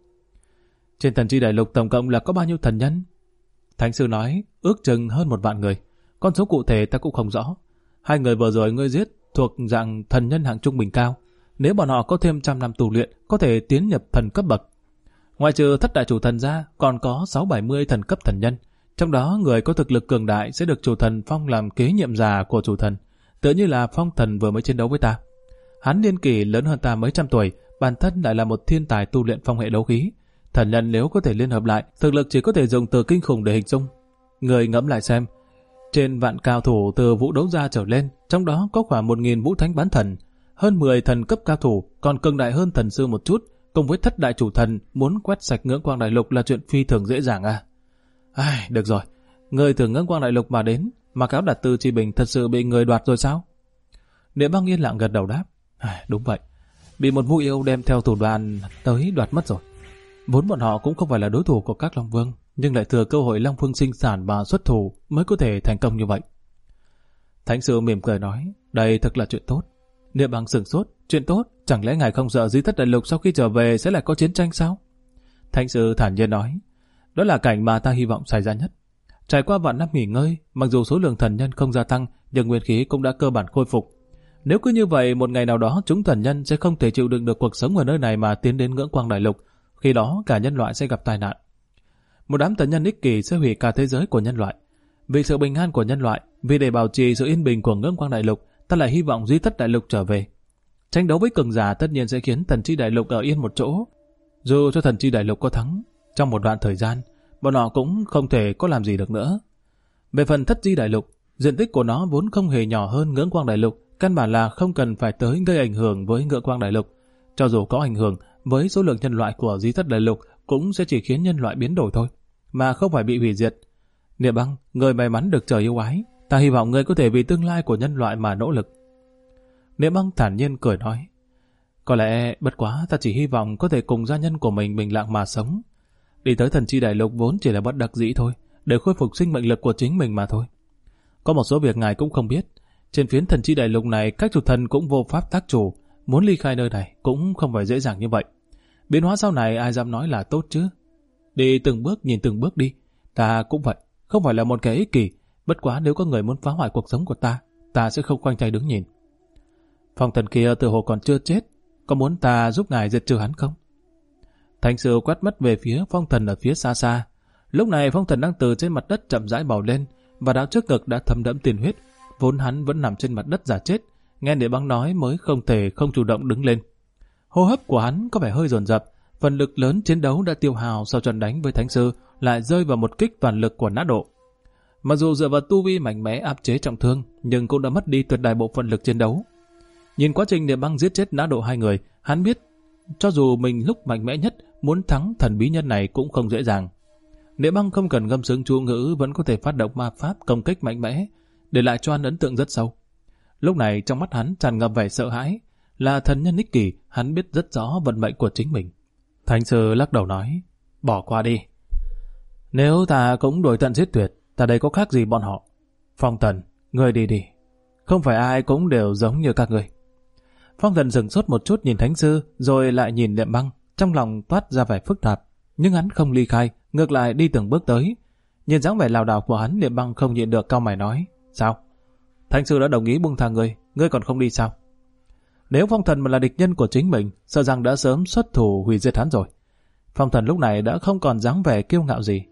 Trên Thần Chi Đại Lục tổng cộng là có bao nhiêu thần nhân? Thánh sư nói, ước chừng hơn 1 vạn người. Con số cụ thể ta cũng không rõ. 2 người vừa rồi ngươi giết thuộc dạng thần nhân hạng trung bình cao. Nếu bọn họ có thêm 100 năm tu luyện, có thể tiến nhập thần cấp bậc. Ngoài trừ thất đại chủ thần ra, còn có 670 thần cấp thần nhân. Trong đó người có thực lực cường đại sẽ được chủ thần phong làm kế nhiệm già của chủ thần, tựa như là Phong Thần vừa mới chiến đấu với ta. Hắn niên kỷ lớn hơn ta mấy trăm tuổi, bản thân lại là một thiên tài tu luyện phong hệ đấu khí. Thần nhân nếu có thể liên hợp lại, thực lực chỉ có thể dùng từ kinh khủng để hình dung. Người ngẫm lại xem, trên vạn cao thủ từ vũ đấu gia trở lên, trong đó có khoảng 1000 vũ thánh bán thần, hơn 10 thần cấp cao thủ, còn cường đại hơn thần sư một chút, cùng với thất đại chủ thần muốn quét sạch Ngưỡng Quang Đại Lục là chuyện phi thường dễ dàng à. Được rồi, người từ Ngưỡng Quang Đại Lục mà đến, mặc áo đặt Tư Chi Bình thật sự bị người đoạt rồi sao? Niệm Băng yên lặng gật đầu đáp, đúng vậy, bị một vũ yêu đem theo thủ đoàn tới đoạt mất rồi. Vốn bọn họ cũng không phải là đối thủ của các Long Vương, nhưng lại thừa cơ hội Long Vương sinh sản và xuất thủ mới có thể thành công như vậy. Thánh sư mỉm cười nói, đây thật là chuyện tốt. Niệm Băng sửng sốt, chuyện tốt, chẳng lẽ ngài không sợ Di Thất Đại Lục sau khi trở về sẽ lại có chiến tranh sao? Thánh sư thản nhiên nói, đó là cảnh mà ta hy vọng xảy ra nhất. Trải qua vạn năm nghỉ ngơi, mặc dù số lượng thần nhân không gia tăng, nhưng nguyên khí cũng đã cơ bản khôi phục. Nếu cứ như vậy, một ngày nào đó chúng thần nhân sẽ không thể chịu đựng được cuộc sống ở nơi này mà tiến đến Ngưỡng Quang Đại Lục, khi đó cả nhân loại sẽ gặp tai nạn. Một đám thần nhân ích kỷ sẽ hủy cả thế giới của nhân loại. Vì sự bình an của nhân loại, vì để bảo trì sự yên bình của Ngưỡng Quang Đại Lục, ta lại hy vọng Di Thất Đại Lục trở về. Tranh đấu với cường giả tất nhiên sẽ khiến Thần Chi Đại Lục ở yên một chỗ. Dù cho Thần Chi Đại Lục có thắng, trong một đoạn thời gian, bọn họ cũng không thể có làm gì được nữa. Về phần Thất Chi Đại Lục, diện tích của nó vốn không hề nhỏ hơn Ngưỡng Quang Đại Lục, căn bản là không cần phải tới gây ảnh hưởng với Ngưỡng Quang Đại Lục. Cho dù có ảnh hưởng, với số lượng nhân loại của Di Thất Đại Lục cũng sẽ chỉ khiến nhân loại biến đổi thôi, mà không phải bị hủy diệt. Niệm Băng, người may mắn được trời yêu ái, ta hy vọng ngươi có thể vì tương lai của nhân loại mà nỗ lực. Niệm Băng thản nhiên cười nói, có lẽ bất quá ta chỉ hy vọng có thể cùng gia nhân của mình bình lặng mà sống. Đi tới Thần Chi Đại Lục vốn chỉ là bất đắc dĩ thôi, để khôi phục sinh mệnh lực của chính mình mà thôi. Có một số việc ngài cũng không biết, trên phiến Thần Chi Đại Lục này các chủ thần cũng vô pháp tác chủ, muốn ly khai nơi này cũng không phải dễ dàng như vậy. Biến hóa sau này ai dám nói là tốt chứ? Đi từng bước nhìn từng bước đi, ta cũng vậy, không phải là một kẻ ích kỷ, bất quá nếu có người muốn phá hoại cuộc sống của ta sẽ không khoanh tay đứng nhìn. Phong Thần kia tự hồ còn chưa chết, có muốn ta giúp ngài diệt trừ hắn không? Thánh sư quét mắt về phía Phong Thần ở phía xa xa. Lúc này Phong Thần đang từ trên mặt đất chậm rãi bò lên, và đạo trước ngực đã thấm đẫm tiền huyết, vốn hắn vẫn nằm trên mặt đất giả chết, nghe Niệm Băng nói mới không thể không chủ động đứng lên. Hô hấp của hắn có vẻ hơi dồn dập, phần lực lớn chiến đấu đã tiêu hao sau trận đánh với Thánh sư lại rơi vào một kích toàn lực của Nã Độ. Mặc dù dựa vào tu vi mạnh mẽ áp chế trọng thương, nhưng cũng đã mất đi tuyệt đại bộ phận lực chiến đấu. Nhìn quá trình Niệm Băng giết chết Nã Độ 2 người, hắn biết cho dù mình lúc mạnh mẽ nhất muốn thắng thần bí nhân này cũng không dễ dàng. Niệm Băng không cần ngâm sướng chú ngữ vẫn có thể phát động ma pháp công kích mạnh mẽ, để lại cho hắn ấn tượng rất sâu. Lúc này trong mắt hắn tràn ngập vẻ sợ hãi, là thần nhân ích kỷ, hắn biết rất rõ vận mệnh của chính mình. Thánh sư lắc đầu nói, bỏ qua đi. Nếu ta cũng đuổi tận giết tuyệt, ta đây có khác gì bọn họ. Phong Thần, ngươi đi đi. Không phải ai cũng đều giống như các ngươi. Phong Thần dừng sốt một chút nhìn Thánh Sư, rồi lại nhìn Niệm Băng, trong lòng toát ra vẻ phức tạp. Nhưng hắn không ly khai, ngược lại đi từng bước tới. Nhìn dáng vẻ lảo đảo của hắn, Niệm Băng không nhịn được cau mày nói: sao? Thánh Sư đã đồng ý buông tha ngươi còn không đi sao? Nếu Phong Thần mà là địch nhân của chính mình, sợ rằng đã sớm xuất thủ hủy diệt hắn rồi. Phong Thần lúc này đã không còn dáng vẻ kiêu ngạo gì.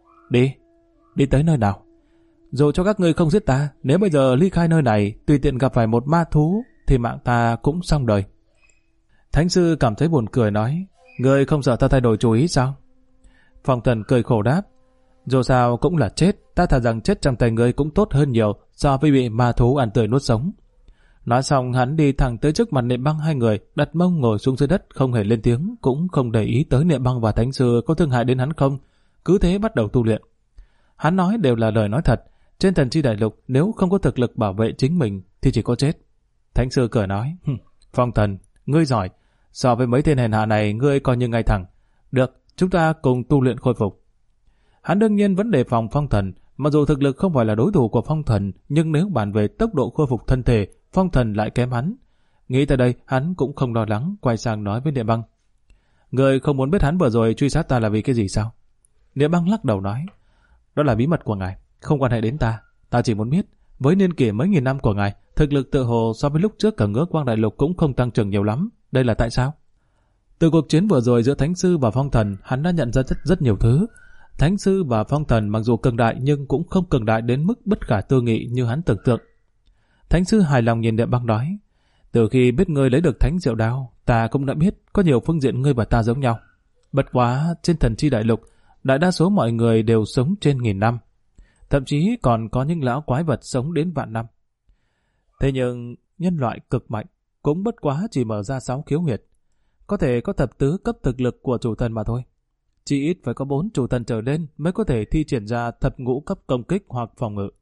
Đi tới nơi nào? Dù cho các ngươi không giết ta, nếu bây giờ ly khai nơi này, tùy tiện gặp phải một ma thú, thì mạng ta cũng xong đời. Thánh Sư cảm thấy buồn cười nói: ngươi không sợ ta thay đổi chủ ý sao? Phong Thần cười khổ đáp: dù sao cũng là chết, ta thà rằng chết trong tay ngươi cũng tốt hơn nhiều so với bị ma thú ăn tươi nuốt sống. Nói xong hắn đi thẳng tới trước mặt Niệm Băng hai người, đặt mông ngồi xuống dưới đất, không hề lên tiếng, cũng không để ý tới Niệm Băng và Thánh Sư có thương hại đến hắn không, cứ thế bắt đầu tu luyện. Hắn nói đều là lời nói thật, trên Thần Chi Đại Lục nếu không có thực lực bảo vệ chính mình thì chỉ có chết. Thánh Sư cười nói: Phong Thần, ngươi giỏi, so với mấy tên hèn hạ này ngươi coi như ngay thẳng. Được, chúng ta cùng tu luyện khôi phục. Hắn đương nhiên vẫn đề phòng Phong Thần, mặc dù thực lực không phải là đối thủ của Phong Thần, nhưng nếu bàn về tốc độ khôi phục thân thể, Phong Thần lại kém hắn. Nghĩ tới đây, hắn cũng không lo lắng, quay sang nói với Niệm Băng: người không muốn biết hắn vừa rồi truy sát ta là vì cái gì sao? Niệm Băng lắc đầu nói: đó là bí mật của ngài, không quan hệ đến ta. Ta chỉ muốn biết, với niên kỷ mấy nghìn năm của ngài, thực lực tự hồ so với lúc trước ở Ngứa Quang Đại Lục cũng không tăng trưởng nhiều lắm. Đây là tại sao? Từ cuộc chiến vừa rồi giữa Thánh Sư và Phong Thần, hắn đã nhận ra rất nhiều thứ. Thánh Sư và Phong Thần mặc dù cường đại nhưng cũng không cường đại đến mức bất khả tư nghị như hắn tưởng tượng. Thánh Sư hài lòng nhìn Niệm Băng nói: từ khi biết ngươi lấy được Thánh Diệu Đao, ta cũng đã biết có nhiều phương diện ngươi và ta giống nhau. Bất quá trên Thần Chi Đại Lục, đại đa số mọi người đều sống trên 1000 năm. Thậm chí còn có những lão quái vật sống đến vạn năm. Thế nhưng nhân loại cực mạnh cũng bất quá chỉ mở ra 6 khiếu huyệt. Có thể có thập tứ cấp thực lực của chủ thần mà thôi. Chỉ ít phải có 4 chủ thần trở lên mới có thể thi triển ra thập ngũ cấp công kích hoặc phòng ngự.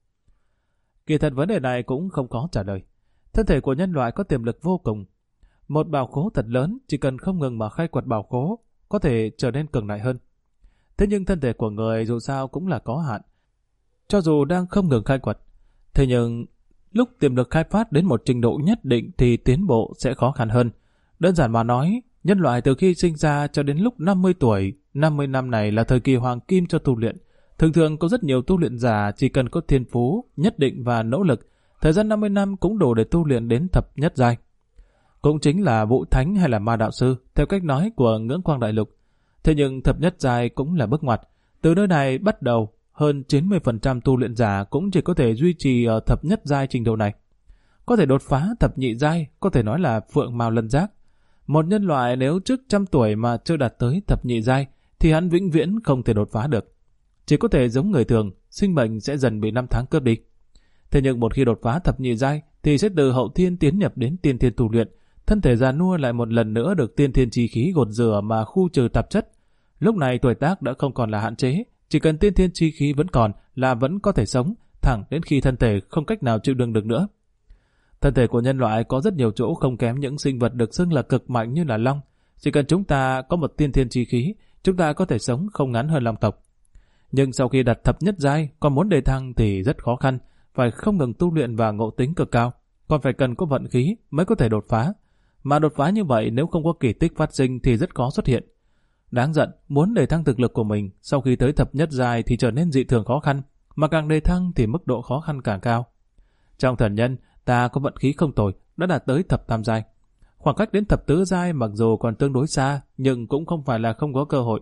Kỳ thật vấn đề này cũng không có trả lời. Thân thể của nhân loại có tiềm lực vô cùng. Một bảo khố thật lớn chỉ cần không ngừng mà khai quật bảo khố có thể trở nên cường đại hơn. Thế nhưng thân thể của người dù sao cũng là có hạn. Cho dù đang không ngừng khai quật, thế nhưng lúc tiềm lực khai phát đến một trình độ nhất định thì tiến bộ sẽ khó khăn hơn. Đơn giản mà nói, nhân loại từ khi sinh ra cho đến lúc 50 tuổi, 50 năm này là thời kỳ hoàng kim cho tu luyện. Thường thường có rất nhiều tu luyện giả chỉ cần có thiên phú, nhất định và nỗ lực, thời gian 50 năm cũng đủ để tu luyện đến thập nhất giai. Cũng chính là Vũ Thánh hay là Ma Đạo Sư, theo cách nói của Ngưỡng Quang Đại Lục. Thế nhưng thập nhất giai cũng là bước ngoặt. Từ nơi này bắt đầu, hơn 90% tu luyện giả cũng chỉ có thể duy trì ở thập nhất giai trình độ này. Có thể đột phá thập nhị giai, có thể nói là phượng mào lân giác. Một nhân loại nếu trước 100 tuổi mà chưa đạt tới thập nhị giai, thì hắn vĩnh viễn không thể đột phá được. Chỉ có thể giống người thường, sinh mệnh sẽ dần bị năm tháng cướp đi. Thế nhưng một khi đột phá thập nhị giai, thì sẽ từ hậu thiên tiến nhập đến tiên thiên tu luyện. Thân thể già nua lại một lần nữa được tiên thiên chi khí gột rửa mà khu trừ tạp chất. Lúc này tuổi tác đã không còn là hạn chế, chỉ cần tiên thiên chi khí vẫn còn là vẫn có thể sống, thẳng đến khi thân thể không cách nào chịu đựng được nữa. Thân thể của nhân loại có rất nhiều chỗ không kém những sinh vật được xưng là cực mạnh như là long. Chỉ cần chúng ta có một tiên thiên chi khí, chúng ta có thể sống không ngắn hơn long tộc. Nhưng sau khi đặt thập nhất giai, còn muốn đề thăng thì rất khó khăn, phải không ngừng tu luyện và ngộ tính cực cao, còn phải cần có vận khí mới có thể đột phá. Mà đột phá như vậy nếu không có kỳ tích phát sinh thì rất khó xuất hiện. Đáng giận, muốn đề thăng thực lực của mình sau khi tới thập nhất giai thì trở nên dị thường khó khăn, mà càng đề thăng thì mức độ khó khăn càng cao. Trong thần nhân, ta có vận khí không tồi, đã đạt tới thập tam giai. Khoảng cách đến thập tứ giai mặc dù còn tương đối xa, nhưng cũng không phải là không có cơ hội.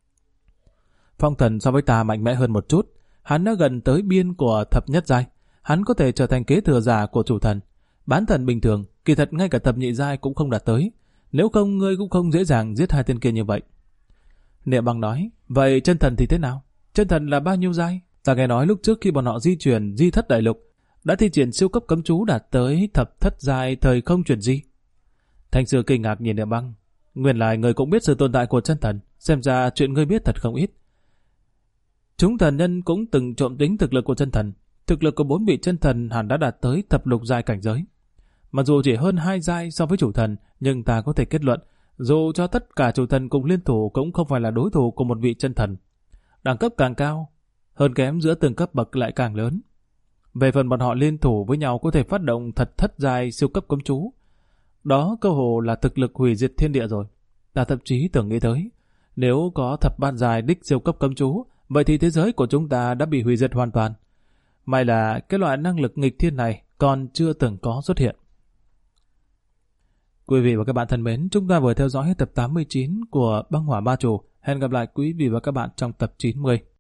Phong Thần so với ta mạnh mẽ hơn một chút, hắn đã gần tới biên của thập nhất giai, hắn có thể trở thành kế thừa giả của chủ thần. Bán thần bình thường, kỳ thật ngay cả thập nhị giai cũng không đạt tới, nếu không ngươi cũng không dễ dàng giết hai tên kia như vậy. Niệm Băng nói, vậy chân thần thì thế nào? Chân thần là bao nhiêu giai? Ta nghe nói lúc trước khi bọn họ di chuyển Di Thất Đại Lục, đã thi triển siêu cấp cấm chú đạt tới thập thất giai thời không chuyển di. Thanh Sư kinh ngạc nhìn Niệm Băng, nguyên lai người cũng biết sự tồn tại của chân thần, xem ra chuyện ngươi biết thật không ít. Chúng thần nhân cũng từng trộm tính thực lực của chân thần, thực lực của 4 vị chân thần hẳn đã đạt tới thập lục giai cảnh giới. Mặc dù chỉ hơn 2 giai so với chủ thần, nhưng ta có thể kết luận, dù cho tất cả chủ thần cùng liên thủ cũng không phải là đối thủ của một vị chân thần. Đẳng cấp càng cao, hơn kém giữa từng cấp bậc lại càng lớn. Về phần bọn họ liên thủ với nhau có thể phát động thật thất giai siêu cấp cấm chú. Đó cơ hồ là thực lực hủy diệt thiên địa rồi. Ta thậm chí tưởng nghĩ tới, nếu có thập bát giai đích siêu cấp cấm chú, vậy thì thế giới của chúng ta đã bị hủy diệt hoàn toàn. May là cái loại năng lực nghịch thiên này còn chưa từng có xuất hiện. Quý vị và các bạn thân mến, chúng ta vừa theo dõi tập 89 của Băng Hỏa Ba Chủ. Hẹn gặp lại quý vị và các bạn trong tập 90.